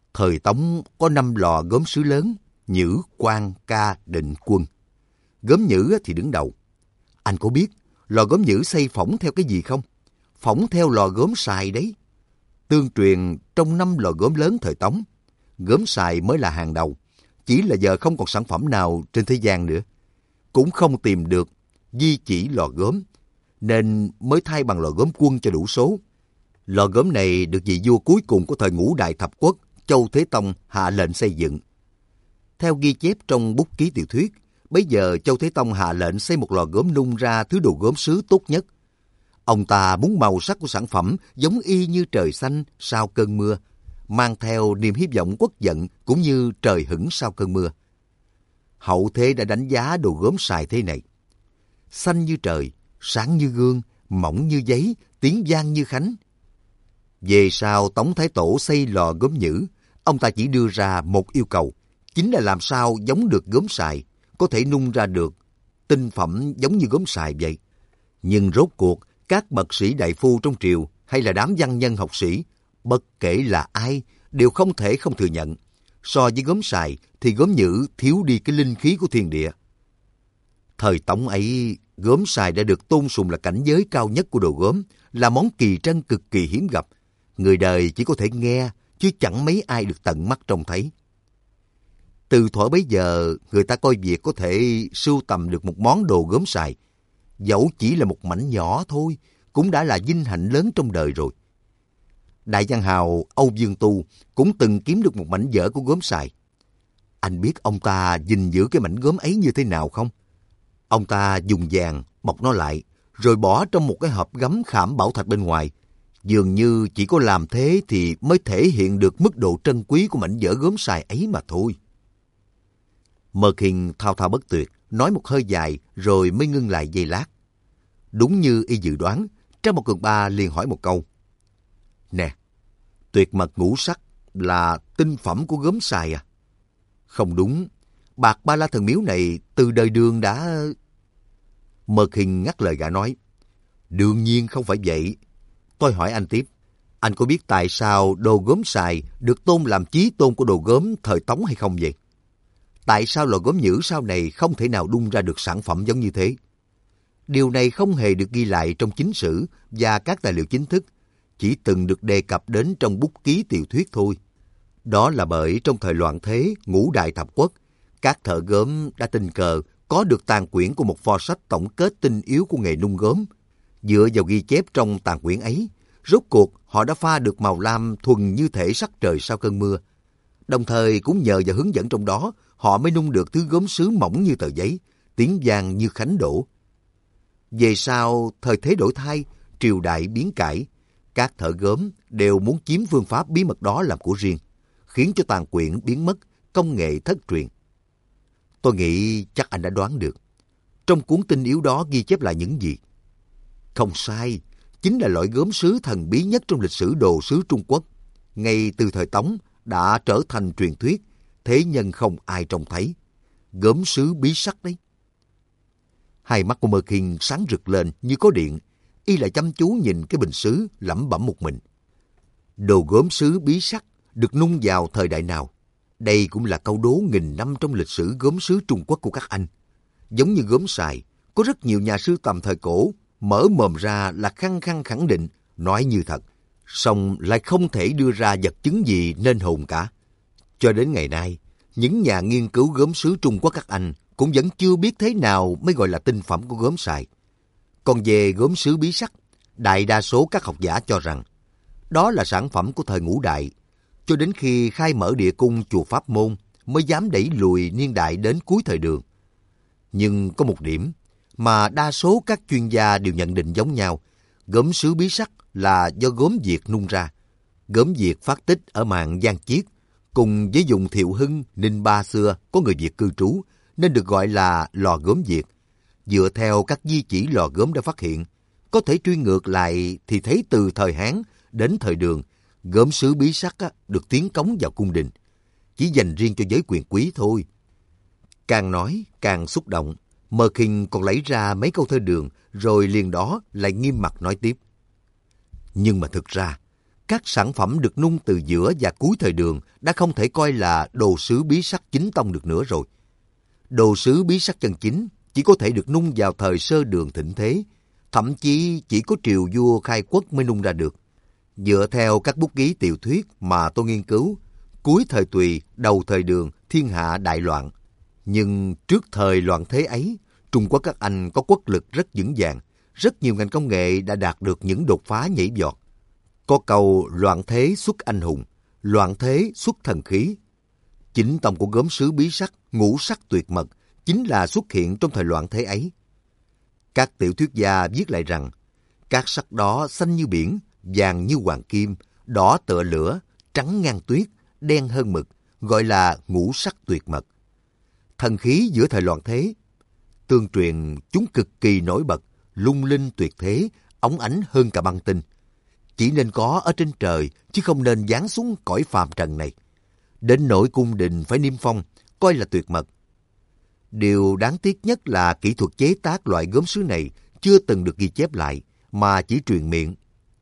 Thời Tống có 5 lò gốm sứ lớn, Nhữ, Quan, Ca, Định, Quân. Gốm Nhữ thì đứng đầu. Anh có biết lò gốm Nhữ xây phỏng theo cái gì không? Phỏng theo lò gốm sài đấy. Tương truyền trong 5 lò gốm lớn thời Tống, gốm sài mới là hàng đầu. Chỉ là giờ không còn sản phẩm nào trên thế gian nữa. Cũng không tìm được di chỉ lò gốm, nên mới thay bằng lò gốm Quân cho đủ số. Lò gốm này được vị vua cuối cùng của thời Ngũ Đại Thập Quốc, Châu Thế Tông hạ lệnh xây dựng. Theo ghi chép trong bút ký tiểu thuyết, bấy giờ Châu Thế Tông hạ lệnh xây một lò gốm nung ra thứ đồ gốm sứ tốt nhất. Ông ta muốn màu sắc của sản phẩm giống y như trời xanh sau cơn mưa, mang theo niềm hy vọng quốc vận cũng như trời hửng sau cơn mưa. Hậu thế đã đánh giá đồ gốm sài thế này: xanh như trời, sáng như gương, mỏng như giấy, tiếng vang như khánh. Về sau Tống Thái Tổ xây lò gốm Nhữ, ông ta chỉ đưa ra một yêu cầu, chính là làm sao giống được gốm sài, có thể nung ra được tinh phẩm giống như gốm sài vậy. Nhưng rốt cuộc, các bậc sĩ đại phu trong triều hay là đám văn nhân học sĩ, bất kể là ai, đều không thể không thừa nhận. So với gốm sài thì gốm Nhữ thiếu đi cái linh khí của thiên địa. Thời Tống ấy, gốm sài đã được tôn sùng là cảnh giới cao nhất của đồ gốm, là món kỳ trân cực kỳ hiếm gặp. Người đời chỉ có thể nghe, chứ chẳng mấy ai được tận mắt trông thấy. Từ thuở bấy giờ, người ta coi việc có thể sưu tầm được một món đồ gốm sài, dẫu chỉ là một mảnh nhỏ thôi, cũng đã là vinh hạnh lớn trong đời rồi. Đại văn hào Âu Dương Tu cũng từng kiếm được một mảnh vỡ của gốm sài. Anh biết ông ta gìn giữ cái mảnh gốm ấy như thế nào không? Ông ta dùng vàng bọc nó lại, rồi bỏ trong một cái hộp gấm khảm bảo thạch bên ngoài. Dường như chỉ có làm thế thì mới thể hiện được mức độ trân quý của mảnh vỡ gốm sài ấy mà thôi. Mơ Kinh thao thao bất tuyệt, nói một hơi dài rồi mới ngưng lại giây lát. Đúng như y dự đoán, Trang Một Cường Ba liền hỏi một câu: Nè, tuyệt mật ngũ sắc là tinh phẩm của gốm sài à? Không đúng, bạc Ba La Thần Miếu này từ đời Đường đã... Mơ Kinh ngắt lời gã nói: Đương nhiên không phải vậy. Tôi hỏi anh tiếp, anh có biết tại sao đồ gốm sài được tôn làm chí tôn của đồ gốm thời Tống hay không vậy? Tại sao lò gốm Nhữ sau này không thể nào đun ra được sản phẩm giống như thế? Điều này không hề được ghi lại trong chính sử và các tài liệu chính thức, chỉ từng được đề cập đến trong bút ký tiểu thuyết thôi. Đó là bởi trong thời loạn thế, Ngũ Đại Thập Quốc, các thợ gốm đã tình cờ có được tàn quyển của một pho sách tổng kết tinh yếu của nghề nung gốm. Dựa vào ghi chép trong tàn quyển ấy, rốt cuộc họ đã pha được màu lam thuần như thể sắc trời sau cơn mưa. Đồng thời cũng nhờ vào hướng dẫn trong đó, họ mới nung được thứ gốm sứ mỏng như tờ giấy, tiếng vang như khánh đổ. Về sau, thời thế đổi thay, triều đại biến cải, các thợ gốm đều muốn chiếm phương pháp bí mật đó làm của riêng, khiến cho tàn quyển biến mất, công nghệ thất truyền. Tôi nghĩ chắc anh đã đoán được. Trong cuốn tinh yếu đó ghi chép lại những gì? Không sai, chính là loại gốm sứ thần bí nhất trong lịch sử đồ sứ Trung Quốc. Ngay từ thời Tống đã trở thành truyền thuyết, thế nhân không ai trông thấy. Gốm sứ bí sắc đấy. Hai mắt của Mơ Kinh sáng rực lên như có điện, y lại chăm chú nhìn cái bình sứ lẩm bẩm một mình. Đồ gốm sứ bí sắc được nung vào thời đại nào? Đây cũng là câu đố nghìn năm trong lịch sử gốm sứ Trung Quốc của các anh. Giống như gốm sài, có rất nhiều nhà sưu tầm thời cổ mở mồm ra là khăng khăng khẳng định, nói như thật, song lại không thể đưa ra vật chứng gì nên hồn cả. Cho đến ngày nay, những nhà nghiên cứu gốm sứ Trung Quốc các anh cũng vẫn chưa biết thế nào mới gọi là tinh phẩm của gốm sài. Còn về gốm sứ bí sắc, đại đa số các học giả cho rằng đó là sản phẩm của thời Ngũ Đại, cho đến khi khai mở địa cung chùa Pháp Môn mới dám đẩy lùi niên đại đến cuối thời Đường. Nhưng có một điểm mà đa số các chuyên gia đều nhận định giống nhau, gốm sứ bí sắc là do gốm Việt nung ra. Gốm Việt phát tích ở mạn Giang Chiết, cùng với vùng Thiệu Hưng, Ninh Ba xưa có người Việt cư trú, nên được gọi là lò gốm Việt. Dựa theo các di chỉ lò gốm đã phát hiện, có thể truy ngược lại thì thấy từ thời Hán đến thời Đường, gốm sứ bí sắc được tiến cống vào cung đình, chỉ dành riêng cho giới quyền quý thôi. Càng nói càng xúc động, Mơ Kinh còn lấy ra mấy câu thơ Đường, rồi liền đó lại nghiêm mặt nói tiếp. Nhưng mà thực ra, Các sản phẩm được nung từ giữa và cuối thời Đường đã không thể coi là đồ sứ bí sắc chính tông được nữa rồi. Đồ sứ bí sắc chân chính chỉ có thể được nung vào thời Sơ Đường thịnh thế, thậm chí chỉ có triều vua khai quốc mới nung ra được. Dựa theo các bút ký tiểu thuyết mà tôi nghiên cứu, cuối thời Tùy, đầu thời Đường, thiên hạ đại loạn. Nhưng trước thời loạn thế ấy, Trung Quốc các Anh có quốc lực rất vững vàng, rất nhiều ngành công nghệ đã đạt được những đột phá nhảy vọt. Có câu loạn thế xuất anh hùng, loạn thế xuất thần khí. Chính tông của gốm sứ bí sắc, ngũ sắc tuyệt mật chính là xuất hiện trong thời loạn thế ấy. Các tiểu thuyết gia viết lại rằng, các sắc đó xanh như biển, vàng như hoàng kim, đỏ tựa lửa, trắng ngang tuyết, đen hơn mực, gọi là ngũ sắc tuyệt mật. Thần khí giữa thời loạn thế, tương truyền chúng cực kỳ nổi bật, lung linh tuyệt thế, óng ánh hơn cả băng tinh. Chỉ nên có ở trên trời, chứ không nên giáng xuống cõi phàm trần này. Đến nỗi cung đình phải niêm phong, coi là tuyệt mật. Điều đáng tiếc nhất là kỹ thuật chế tác loại gốm sứ này chưa từng được ghi chép lại, mà chỉ truyền miệng.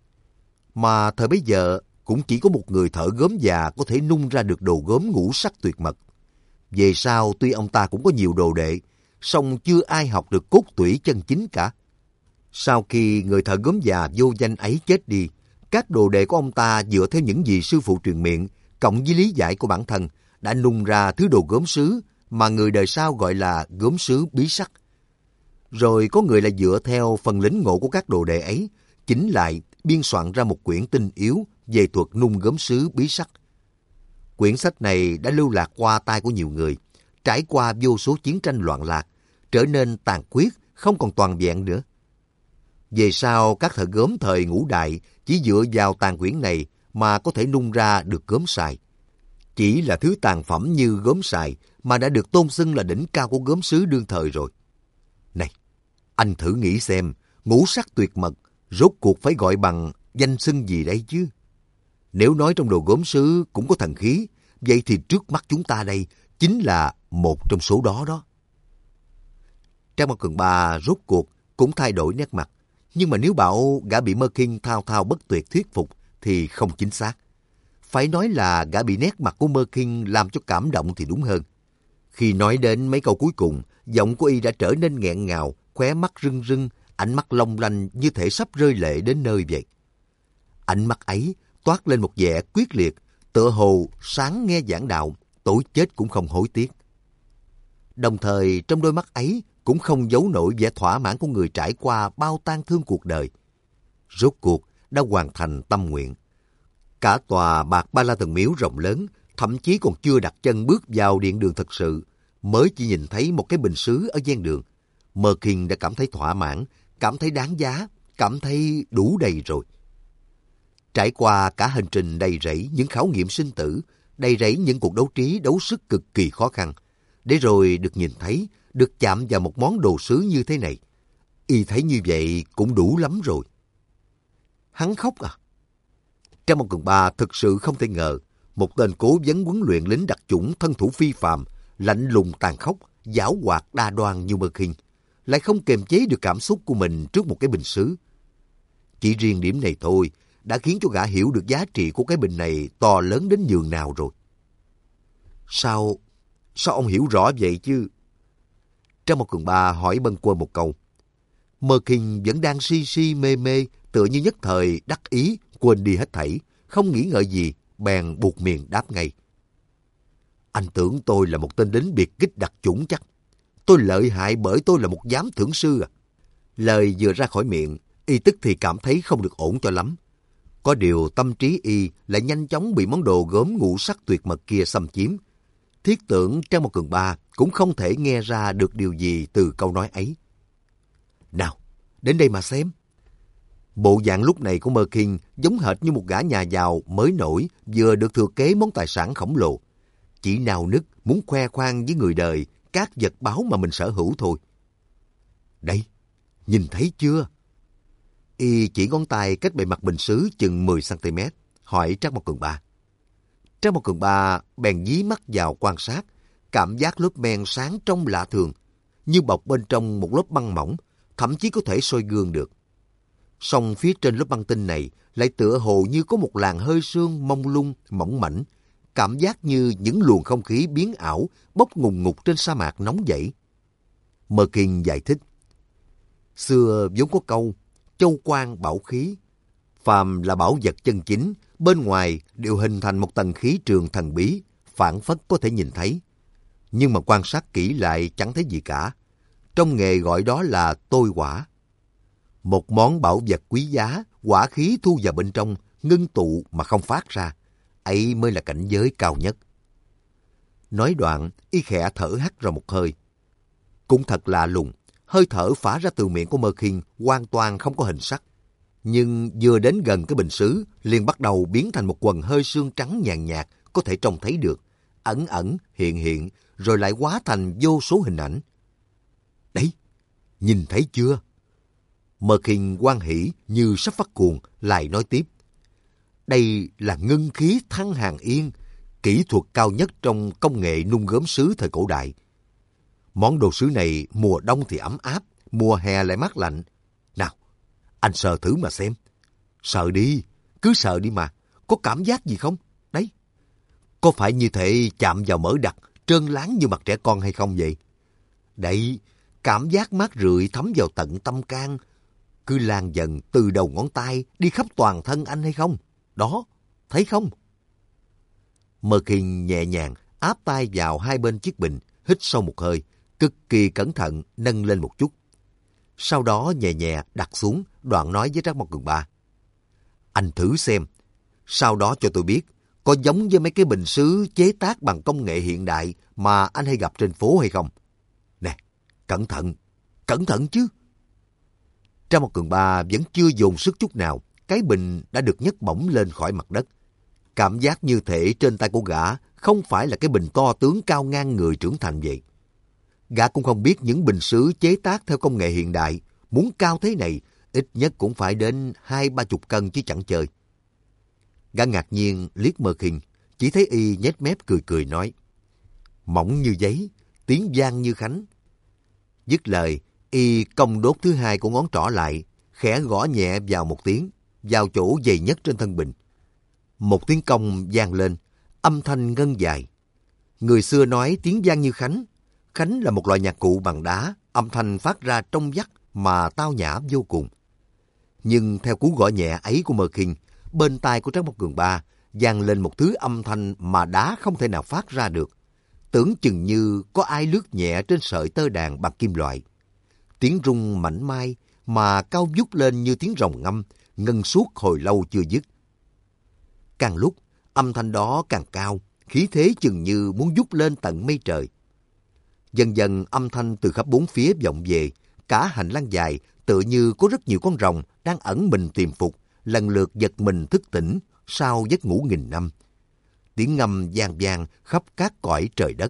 Mà thời bấy giờ cũng chỉ có một người thợ gốm già có thể nung ra được đồ gốm ngũ sắc tuyệt mật. Về sau tuy ông ta cũng có nhiều đồ đệ, song chưa ai học được cốt tủy chân chính cả. Sau khi người thợ gốm già vô danh ấy chết đi, các đồ đệ của ông ta dựa theo những gì sư phụ truyền miệng, cộng với lý giải của bản thân, đã nung ra thứ đồ gốm sứ mà người đời sau gọi là gốm sứ bí sắc. Rồi có người lại dựa theo phần lĩnh ngộ của các đồ đệ ấy, chỉnh lại biên soạn ra một quyển tinh yếu về thuật nung gốm sứ bí sắc. Quyển sách này đã lưu lạc qua tay của nhiều người, trải qua vô số chiến tranh loạn lạc, trở nên tàn khuyết, không còn toàn vẹn nữa. Về sau, các thợ gốm thời Ngũ Đại chỉ dựa vào tàn quyển này mà có thể nung ra được gốm sài. Chỉ là thứ tàn phẩm như gốm sài mà đã được tôn xưng là đỉnh cao của gốm sứ đương thời rồi. Này, anh thử nghĩ xem, ngũ sắc tuyệt mật rốt cuộc phải gọi bằng danh xưng gì đây chứ? Nếu nói trong đồ gốm sứ cũng có thần khí, vậy thì trước mắt chúng ta đây chính là một trong số đó đó. Trang Mao Cường Ba rốt cuộc cũng thay đổi nét mặt. Nhưng mà nếu bảo gã bị Mơ Kinh thao thao bất tuyệt thuyết phục thì không chính xác. Phải nói là gã bị nét mặt của Mơ Kinh làm cho cảm động thì đúng hơn. Khi nói đến mấy câu cuối cùng, giọng của y đã trở nên nghẹn ngào, khóe mắt rưng rưng, ánh mắt long lanh như thể sắp rơi lệ đến nơi vậy. Ánh mắt ấy toát lên một vẻ quyết liệt, tựa hồ sáng nghe giảng đạo, tối chết cũng không hối tiếc. Đồng thời trong đôi mắt ấy cũng không giấu nổi vẻ thỏa mãn của người trải qua bao tang thương cuộc đời. Rốt cuộc đã hoàn thành tâm nguyện. Cả tòa Bạc Ba La Thần Miếu rộng lớn, thậm chí còn chưa đặt chân bước vào điện đường thật sự, mới chỉ nhìn thấy một cái bình sứ ở ven đường. Mơ Kinh đã cảm thấy thỏa mãn, cảm thấy đáng giá, cảm thấy đủ đầy rồi. Trải qua cả hành trình đầy rẫy những khảo nghiệm sinh tử, đầy rẫy những cuộc đấu trí đấu sức cực kỳ khó khăn, để rồi được nhìn thấy, được chạm vào một món đồ sứ như thế này. Y thấy như vậy cũng đủ lắm rồi. Hắn khóc à? Trang Mao Cường Ba thực sự không thể ngờ, một tên cố vấn huấn luyện lính đặc chủng thân thủ phi phàm, lạnh lùng tàn khốc, giảo hoạt đa đoan như Mơ Kinh, lại không kiềm chế được cảm xúc của mình trước một cái bình sứ. Chỉ riêng điểm này thôi đã khiến cho gã hiểu được giá trị của cái bình này to lớn đến nhường nào rồi. Sao ông hiểu rõ vậy chứ? Trang Mao Cường Ba hỏi bâng quơ một câu. Mơ Kinh vẫn đang si si mê mê, tựa như nhất thời đắc ý, quên đi hết thảy, không nghĩ ngợi gì, bèn buột miệng đáp ngay. Anh tưởng tôi là một tên lính biệt kích đặc chủng chắc. Tôi lợi hại bởi tôi là một giám thưởng sư à? Lời vừa ra khỏi miệng, y tức thì cảm thấy không được ổn cho lắm. Có điều tâm trí y lại nhanh chóng bị món đồ gốm ngũ sắc tuyệt mật kia xâm chiếm. Thiết tưởng Trang Mao Cường Ba cũng không thể nghe ra được điều gì từ câu nói ấy. Nào, đến đây mà xem. Bộ dạng lúc này của Mơ Kinh giống hệt như một gã nhà giàu mới nổi vừa được thừa kế món tài sản khổng lồ. Chỉ nao nức muốn khoe khoang với người đời các vật báu mà mình sở hữu thôi. Đây, nhìn thấy chưa? Y chỉ ngón tay cách bề mặt bình sứ chừng 10 cm, hỏi Trang Mao Cường Ba. Trang Mao Cường Ba bèn dí mắt vào quan sát, cảm giác lớp men sáng trong lạ thường, như bọc bên trong một lớp băng mỏng, thậm chí có thể soi gương được. Song phía trên lớp băng tinh này lại tựa hồ như có một làn hơi sương mông lung, mỏng mảnh, cảm giác như những luồng không khí biến ảo bốc ngùn ngụt trên sa mạc nóng dậy. Merkin giải thích. Xưa vốn có câu, châu quan bảo khí. Phàm là bảo vật chân chính, bên ngoài đều hình thành một tầng khí trường thần bí, phảng phất có thể nhìn thấy. Nhưng mà quan sát kỹ lại chẳng thấy gì cả. Trong nghề gọi đó là tôi quả. Một món bảo vật quý giá, quả khí thu vào bên trong, ngưng tụ mà không phát ra. Ấy mới là cảnh giới cao nhất. Nói đoạn, y khẽ thở hắt ra một hơi. Cũng thật lạ lùng, hơi thở phả ra từ miệng của Merkin hoàn toàn không có hình sắc. Nhưng vừa đến gần cái bình sứ, liền bắt đầu biến thành một quần hơi sương trắng nhàn nhạt, có thể trông thấy được, ẩn ẩn, hiện hiện, rồi lại hóa thành vô số hình ảnh. Đấy, nhìn thấy chưa? Merkin hoan hỉ như sắp phát cuồng, lại nói tiếp. Đây là ngân khí Thăng Hàng Yên, kỹ thuật cao nhất trong công nghệ nung gốm sứ thời cổ đại. Món đồ sứ này mùa đông thì ấm áp, mùa hè lại mát lạnh. Nào, anh sờ thử mà xem. Sờ đi, cứ sờ đi mà, có cảm giác gì không? Đấy, có phải như thể chạm vào mỡ đặc, trơn láng như mặt trẻ con hay không vậy? Đấy, cảm giác mát rượi thấm vào tận tâm can, cứ lan dần từ đầu ngón tay đi khắp toàn thân anh hay không? Đó, thấy không? Merkin nhẹ nhàng áp tay vào hai bên chiếc bình, hít sâu một hơi, cực kỳ cẩn thận nâng lên một chút. Sau đó nhẹ nhẹ đặt xuống, đoạn nói với Trác Mộc Cường Ba. Anh thử xem, sau đó cho tôi biết, có giống với mấy cái bình sứ chế tác bằng công nghệ hiện đại mà anh hay gặp trên phố hay không? Nè, cẩn thận chứ. Trác Mộc Cường Ba vẫn chưa dồn sức chút nào, cái bình đã được nhấc bổng lên khỏi mặt đất. Cảm giác như thể trên tay của gã không phải là cái bình to tướng cao ngang người trưởng thành vậy. Gã cũng không biết những bình sứ chế tác theo công nghệ hiện đại, muốn cao thế này, ít nhất cũng phải đến 20-30 cân chứ chẳng chơi. Gã ngạc nhiên liếc Merkin, chỉ thấy y nhếch mép cười cười nói. Mỏng như giấy, tiếng vang như khánh. Dứt lời, y cong đốt thứ hai của ngón trỏ lại, khẽ gõ nhẹ vào một tiếng, vào chỗ dày nhất trên thân bình. Một tiếng cong vang lên, âm thanh ngân dài. Người xưa nói tiếng vang như khánh. Khánh là một loại nhạc cụ bằng đá, âm thanh phát ra trong vắt mà tao nhã vô cùng. Nhưng theo cú gõ nhẹ ấy của Merkin, bên tai của Trác Mộc Cường Ba vang lên một thứ âm thanh mà đá không thể nào phát ra được. Tưởng chừng như có ai lướt nhẹ trên sợi tơ đàn bằng kim loại. Tiếng rung mảnh mai mà cao vút lên như tiếng rồng ngâm, ngân suốt hồi lâu chưa dứt. Càng lúc, âm thanh đó càng cao, khí thế chừng như muốn vút lên tận mây trời. Dần dần âm thanh từ khắp bốn phía vọng về, cả hành lang dài tựa như có rất nhiều con rồng đang ẩn mình tìm phục, lần lượt giật mình thức tỉnh sau giấc ngủ nghìn năm. Tiếng ngâm vang vang khắp các cõi trời đất.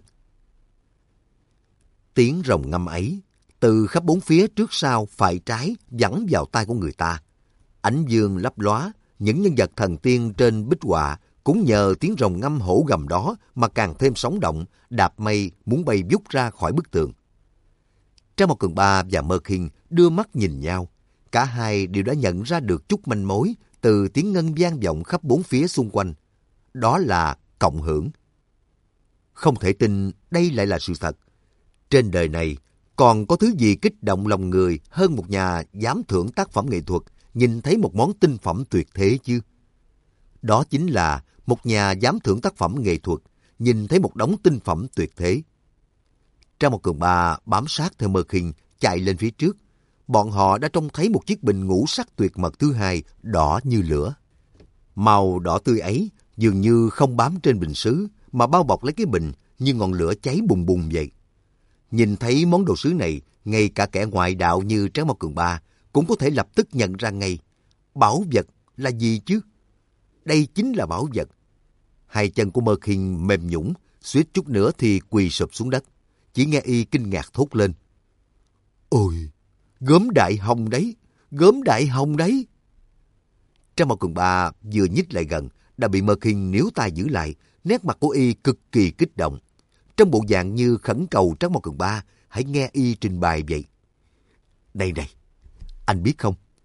Tiếng rồng ngâm ấy, từ khắp bốn phía trước sau phải trái vẳng vào tai của người ta. Ánh dương lấp lóa, những nhân vật thần tiên trên bích họa cũng nhờ tiếng rồng ngâm hổ gầm đó mà càng thêm sống động, đạp mây muốn bay vút ra khỏi bức tường. Trác Mộc Cường Ba và Merkin đưa mắt nhìn nhau, cả hai đều đã nhận ra được chút manh mối từ tiếng ngân vang vọng khắp bốn phía xung quanh. Đó là cộng hưởng. Không thể tin đây lại là sự thật. Trên đời này còn có thứ gì kích động lòng người hơn một nhà giám thưởng tác phẩm nghệ thuật nhìn thấy một món tinh phẩm tuyệt thế chứ? Đó chính là một nhà giám thưởng tác phẩm nghệ thuật nhìn thấy một đống tinh phẩm tuyệt thế. Trác Mộc Cường Ba bám sát theo Merkin chạy lên phía trước. Bọn họ đã trông thấy một chiếc bình ngũ sắc tuyệt mật thứ hai đỏ như lửa. Màu đỏ tươi ấy dường như không bám trên bình sứ mà bao bọc lấy cái bình như ngọn lửa cháy bùng bùng vậy. Nhìn thấy món đồ sứ này, ngay cả kẻ ngoại đạo như Trác Mộc Cường Ba cũng có thể lập tức nhận ra ngay. Bảo vật là gì chứ? Đây chính là bảo vật. Hai chân của Merkin mềm nhũn, suýt chút nữa thì quỳ sụp xuống đất. Chỉ nghe y kinh ngạc thốt lên. Ôi, gốm đại hồng đấy, gốm đại hồng đấy. Trác Mộc Cường Ba vừa nhích lại gần, đã bị Merkin níu tay giữ lại, nét mặt của y cực kỳ kích động. Trong bộ dạng như khẩn cầu Trác Mộc Cường Ba hãy nghe y trình bày vậy. Này này, anh biết không?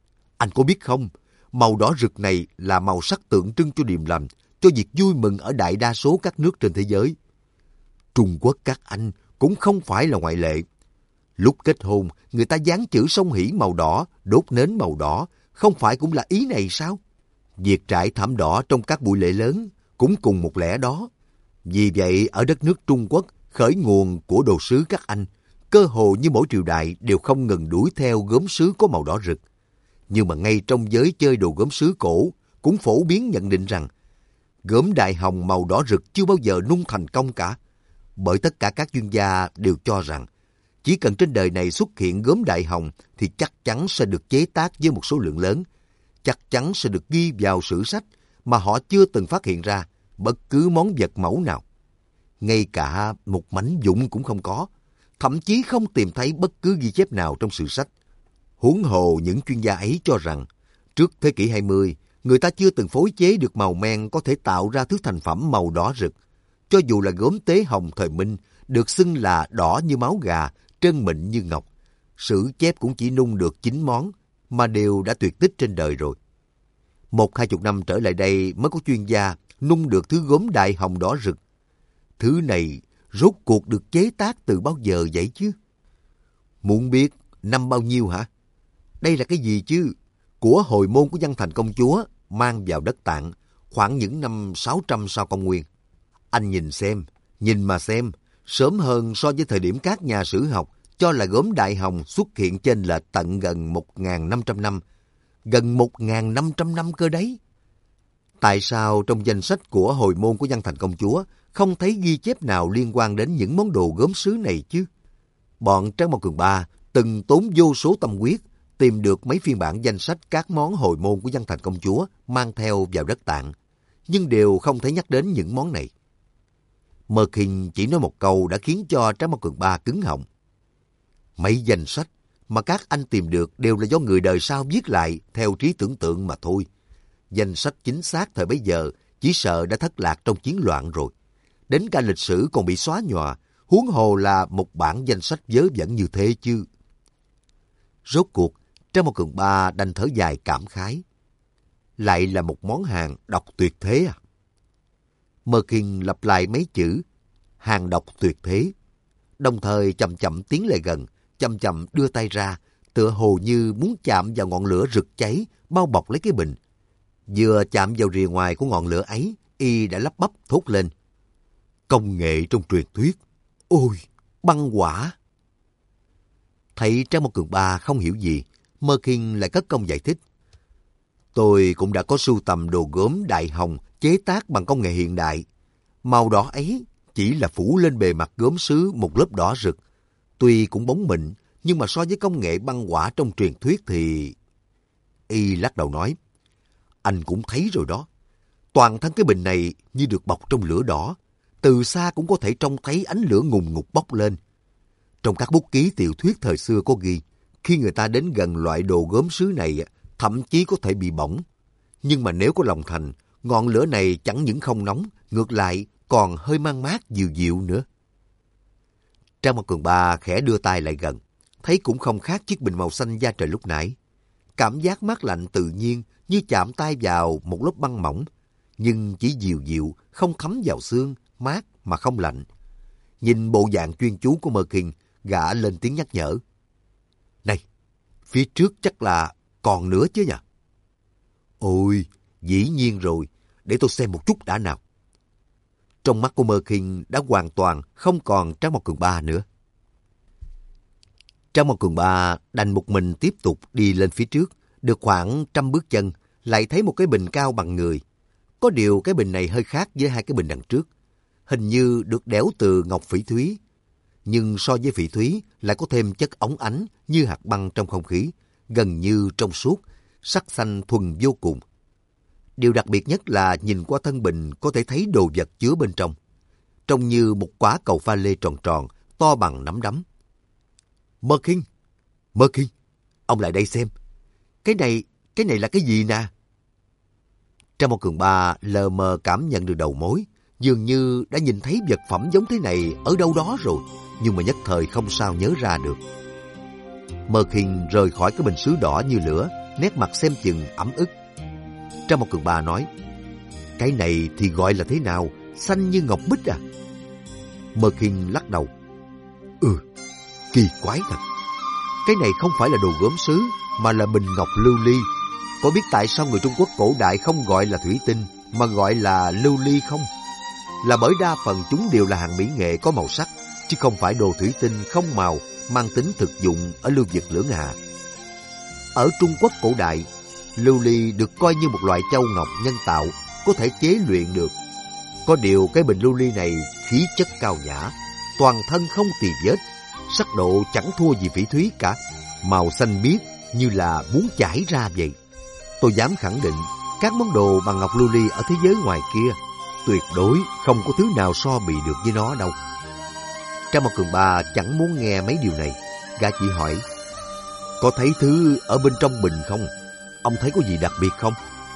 Anh có biết không, màu đỏ rực này là màu sắc tượng trưng cho điềm lành, cho việc vui mừng ở đại đa số các nước trên thế giới. Trung Quốc các anh cũng không phải là ngoại lệ. Lúc kết hôn, người ta dán chữ song hỷ màu đỏ, đốt nến màu đỏ, không phải cũng là ý này sao? Việc trải thảm đỏ trong các buổi lễ lớn cũng cùng một lẽ đó. Vì vậy, ở đất nước Trung Quốc, khởi nguồn của đồ sứ các anh, cơ hồ như mỗi triều đại đều không ngừng đuổi theo gốm sứ có màu đỏ rực. Nhưng mà ngay trong giới chơi đồ gốm sứ cổ, cũng phổ biến nhận định rằng gốm đại hồng màu đỏ rực chưa bao giờ nung thành công cả. Bởi tất cả các chuyên gia đều cho rằng chỉ cần trên đời này xuất hiện gốm đại hồng thì chắc chắn sẽ được chế tác với một số lượng lớn, chắc chắn sẽ được ghi vào sử sách mà họ chưa từng phát hiện ra bất cứ món vật mẫu nào. Ngay cả một mảnh vụn cũng không có, thậm chí không tìm thấy bất cứ ghi chép nào trong sử sách. Huống hồ những chuyên gia ấy cho rằng trước thế kỷ 20, người ta chưa từng phối chế được màu men có thể tạo ra thứ thành phẩm màu đỏ rực. Cho dù là gốm tế hồng thời Minh, được xưng là đỏ như máu gà, trơn mịn như ngọc, sử chép cũng chỉ nung được 9 món, mà đều đã tuyệt tích trên đời rồi. 10-20 năm trở lại đây mới có chuyên gia nung được thứ gốm đại hồng đỏ rực. Thứ này rốt cuộc được chế tác từ bao giờ vậy chứ? Muốn biết năm bao nhiêu hả? Đây là cái gì chứ? Của hồi môn của Văn Thành công chúa mang vào đất Tạng khoảng những năm 600 sau công nguyên. Anh nhìn mà xem, sớm hơn so với thời điểm các nhà sử học cho là gốm đại hồng xuất hiện trên lệch tận gần 1.500 năm. Gần 1.500 năm cơ đấy. Tại sao trong danh sách của hồi môn của Văn Thành công chúa không thấy ghi chép nào liên quan đến những món đồ gốm sứ này chứ? Bọn Tráng Mao Cường Ba từng tốn vô số tâm huyết tìm được mấy phiên bản danh sách các món hồi môn của Văn Thành công chúa mang theo vào đất Tạng, nhưng đều không thấy nhắc đến những món này. Mơ Kinh chỉ nói một câu đã khiến cho Tráng Mao Cường Ba cứng họng. Mấy danh sách mà các anh tìm được đều là do người đời sau viết lại theo trí tưởng tượng mà thôi. Danh sách chính xác thời bấy giờ chỉ sợ đã thất lạc trong chiến loạn rồi. Đến cả lịch sử còn bị xóa nhòa, huống hồ là một bản danh sách vớ vẩn như thế chứ. Rốt cuộc, Tráng Mao Cường Ba đành thở dài cảm khái. Lại là một món hàng độc tuyệt thế à? Mơ Kinh lặp lại mấy chữ hàng độc tuyệt thế, đồng thời chậm chậm tiến lại gần, chậm chậm đưa tay ra, tựa hồ như muốn chạm vào ngọn lửa rực cháy bao bọc lấy cái bình. Vừa chạm vào rìa ngoài của ngọn lửa ấy, y đã lắp bắp thốt lên. Công nghệ trong truyền thuyết. Ôi, băng hỏa! Thấy Tráng Mao Cường Ba không hiểu gì, Mơ Kinh lại cất công giải thích. Tôi cũng đã có sưu tầm đồ gốm đại hồng chế tác bằng công nghệ hiện đại. Màu đỏ ấy chỉ là phủ lên bề mặt gốm sứ một lớp đỏ rực. Tuy cũng bóng mịn, nhưng mà so với công nghệ băng hỏa trong truyền thuyết thì... Y lắc đầu nói, anh cũng thấy rồi đó. Toàn thân cái bình này như được bọc trong lửa đỏ. Từ xa cũng có thể trông thấy ánh lửa ngùn ngụt bốc lên. Trong các bút ký tiểu thuyết thời xưa có ghi, khi người ta đến gần loại đồ gốm sứ này, thậm chí có thể bị bỏng. Nhưng mà nếu có lòng thành, ngọn lửa này chẳng những không nóng, ngược lại còn hơi mang mát dịu dịu nữa. Tráng Mao Cường Ba khẽ đưa tay lại gần, thấy cũng không khác chiếc bình màu xanh da trời lúc nãy. Cảm giác mát lạnh tự nhiên như chạm tay vào một lớp băng mỏng, nhưng chỉ dịu dịu, không thấm vào xương, mát mà không lạnh. Nhìn bộ dạng chuyên chú của Mơ Kinh, gã lên tiếng nhắc nhở. Này, phía trước chắc là còn nữa chứ nhỉ? Ôi, dĩ nhiên rồi, để tôi xem một chút đã nào. Trong mắt của Mơ Kinh đã hoàn toàn không còn Tráng Mao Cường Ba nữa. Tráng Mao Cường Ba đành một mình tiếp tục đi lên phía trước, được khoảng 100 bước chân, lại thấy một cái bình cao bằng người. Có điều cái bình này hơi khác với hai cái bình đằng trước. Hình như được đẽo từ ngọc phỉ thúy, nhưng so với phỉ thúy lại có thêm chất óng ánh như hạt băng trong không khí, gần như trong suốt, sắc xanh thuần vô cùng. Điều đặc biệt nhất là nhìn qua thân bình có thể thấy đồ vật chứa bên trong, trông như một quả cầu pha lê tròn tròn, to bằng nắm đấm. Mơ Kinh, ông lại đây xem. Cái này là cái gì nè? Tráng Mao Cường Ba lờ mờ cảm nhận được đầu mối, dường như đã nhìn thấy vật phẩm giống thế này ở đâu đó rồi, nhưng mà nhất thời không sao nhớ ra được. Mơ Kinh rời khỏi cái bình sứ đỏ như lửa, nét mặt xem chừng ấm ức. Trang một Cường Ba nói, cái này thì gọi là thế nào? Xanh như ngọc bích à? Mơ Khiên lắc đầu. Kỳ quái thật. Cái này không phải là đồ gốm sứ, mà là bình ngọc lưu ly. Có biết tại sao người Trung Quốc cổ đại không gọi là thủy tinh, mà gọi là lưu ly không? Là bởi đa phần chúng đều là hàng mỹ nghệ có màu sắc, chứ không phải đồ thủy tinh không màu, mang tính thực dụng ở lưu vực Lưỡng Hà. Ở Trung Quốc cổ đại, lưu ly được coi như một loại châu ngọc nhân tạo, có thể chế luyện được. Có điều cái bình lưu ly này khí chất cao nhã, toàn thân không tì vết, sắc độ chẳng thua gì phỉ thúy cả, màu xanh biếc như là muốn chảy ra vậy. Tôi dám khẳng định, các món đồ bằng ngọc lưu ly ở thế giới ngoài kia tuyệt đối không có thứ nào so bì được với nó đâu. Trang Một Cường Ba chẳng muốn nghe mấy điều này, gã chỉ hỏi, có thấy thứ ở bên trong bình không? Ông thấy có gì đặc biệt không?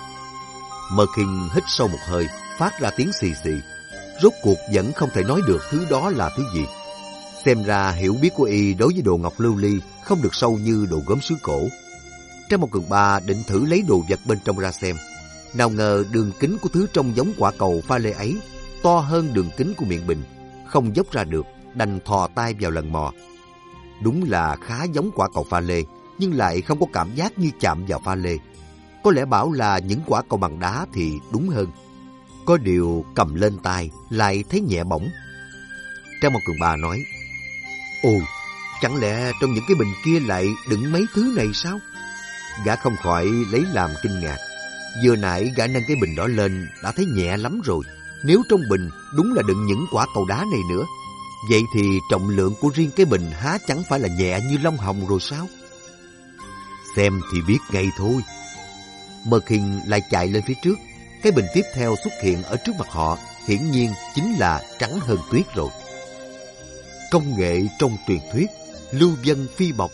Mơ Khiên hít sâu một hơi, phát ra tiếng xì xì. Rốt cuộc vẫn không thể nói được thứ đó là thứ gì. Xem ra hiểu biết của y đối với đồ ngọc lưu ly không được sâu như đồ gốm sứ cổ. Trang Một Cường Ba định thử lấy đồ vật bên trong ra xem. Nào ngờ đường kính của thứ trông giống quả cầu pha lê ấy to hơn đường kính của miệng bình, không dốc ra được, đành thò tay vào lần mò. Đúng là khá giống quả cầu pha lê, nhưng lại không có cảm giác như chạm vào pha lê. Có lẽ bảo là những quả cầu bằng đá thì đúng hơn. Có điều cầm lên tay lại thấy nhẹ bỏng. Trang Một Cường Ba nói, ồ, chẳng lẽ trong những cái bình kia lại đựng mấy thứ này sao? Gã không khỏi lấy làm kinh ngạc. Vừa nãy gã nâng cái bình đó lên đã thấy nhẹ lắm rồi. Nếu trong bình đúng là đựng những quả cầu đá này nữa, vậy thì trọng lượng của riêng cái bình há chẳng phải là nhẹ như lông hồng rồi sao? Xem thì biết ngay thôi. Mơ Khiên lại chạy lên phía trước. Cái bình tiếp theo xuất hiện ở trước mặt họ, hiển nhiên chính là trắng hơn tuyết rồi. Công nghệ trong truyền thuyết, lưu vân phi bọc.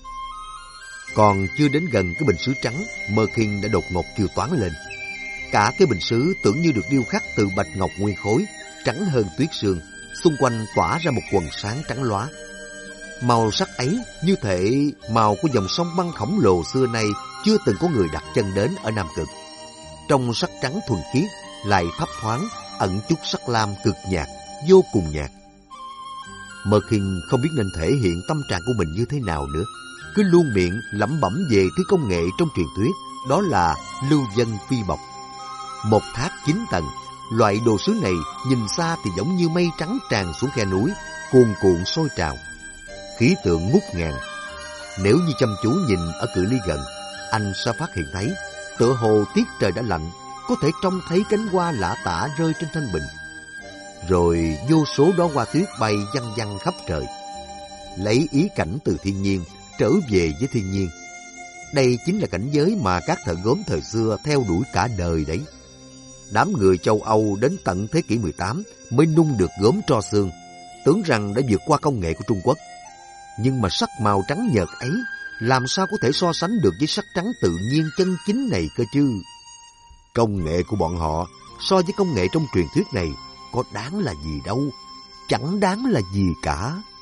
Còn chưa đến gần cái bình sứ trắng, Mơ Khiên đã đột ngột kêu toáng lên. Cả cái bình sứ tưởng như được điêu khắc từ bạch ngọc nguyên khối, trắng hơn tuyết sương, xung quanh tỏa ra một quầng sáng trắng lóa. Màu sắc ấy như thể màu của dòng sông băng khổng lồ xưa nay chưa từng có người đặt chân đến ở Nam Cực. Trong sắc trắng thuần khiết lại thấp thoáng, ẩn chút sắc lam cực nhạt, vô cùng nhạt. Mơ Khiên không biết nên thể hiện tâm trạng của mình như thế nào nữa, cứ luôn miệng lẩm bẩm về thứ công nghệ trong truyền thuyết, đó là lưu vân phi bọc. Một tháp 9 tầng, loại đồ sứ này nhìn xa thì giống như mây trắng tràn xuống khe núi, cuồn cuộn sôi trào, khí tượng ngút ngàn. Nếu như chăm chú nhìn ở cự ly gần, anh sẽ phát hiện thấy tựa hồ tiết trời đã lạnh, có thể trông thấy cánh hoa lả tả rơi trên thanh bình, rồi vô số đóa hoa tuyết bay văng văng khắp trời, lấy ý cảnh từ thiên nhiên trở về với thiên nhiên. Đây chính là cảnh giới mà các thợ gốm thời xưa theo đuổi cả đời đấy. Đám người châu Âu đến tận thế kỷ 18 mới nung được gốm tro xương, tưởng rằng đã vượt qua công nghệ của Trung Quốc. Nhưng mà sắc màu trắng nhợt ấy làm sao có thể so sánh được với sắc trắng tự nhiên chân chính này cơ chứ? Công nghệ của bọn họ so với công nghệ trong truyền thuyết này có đáng là gì đâu, chẳng đáng là gì cả.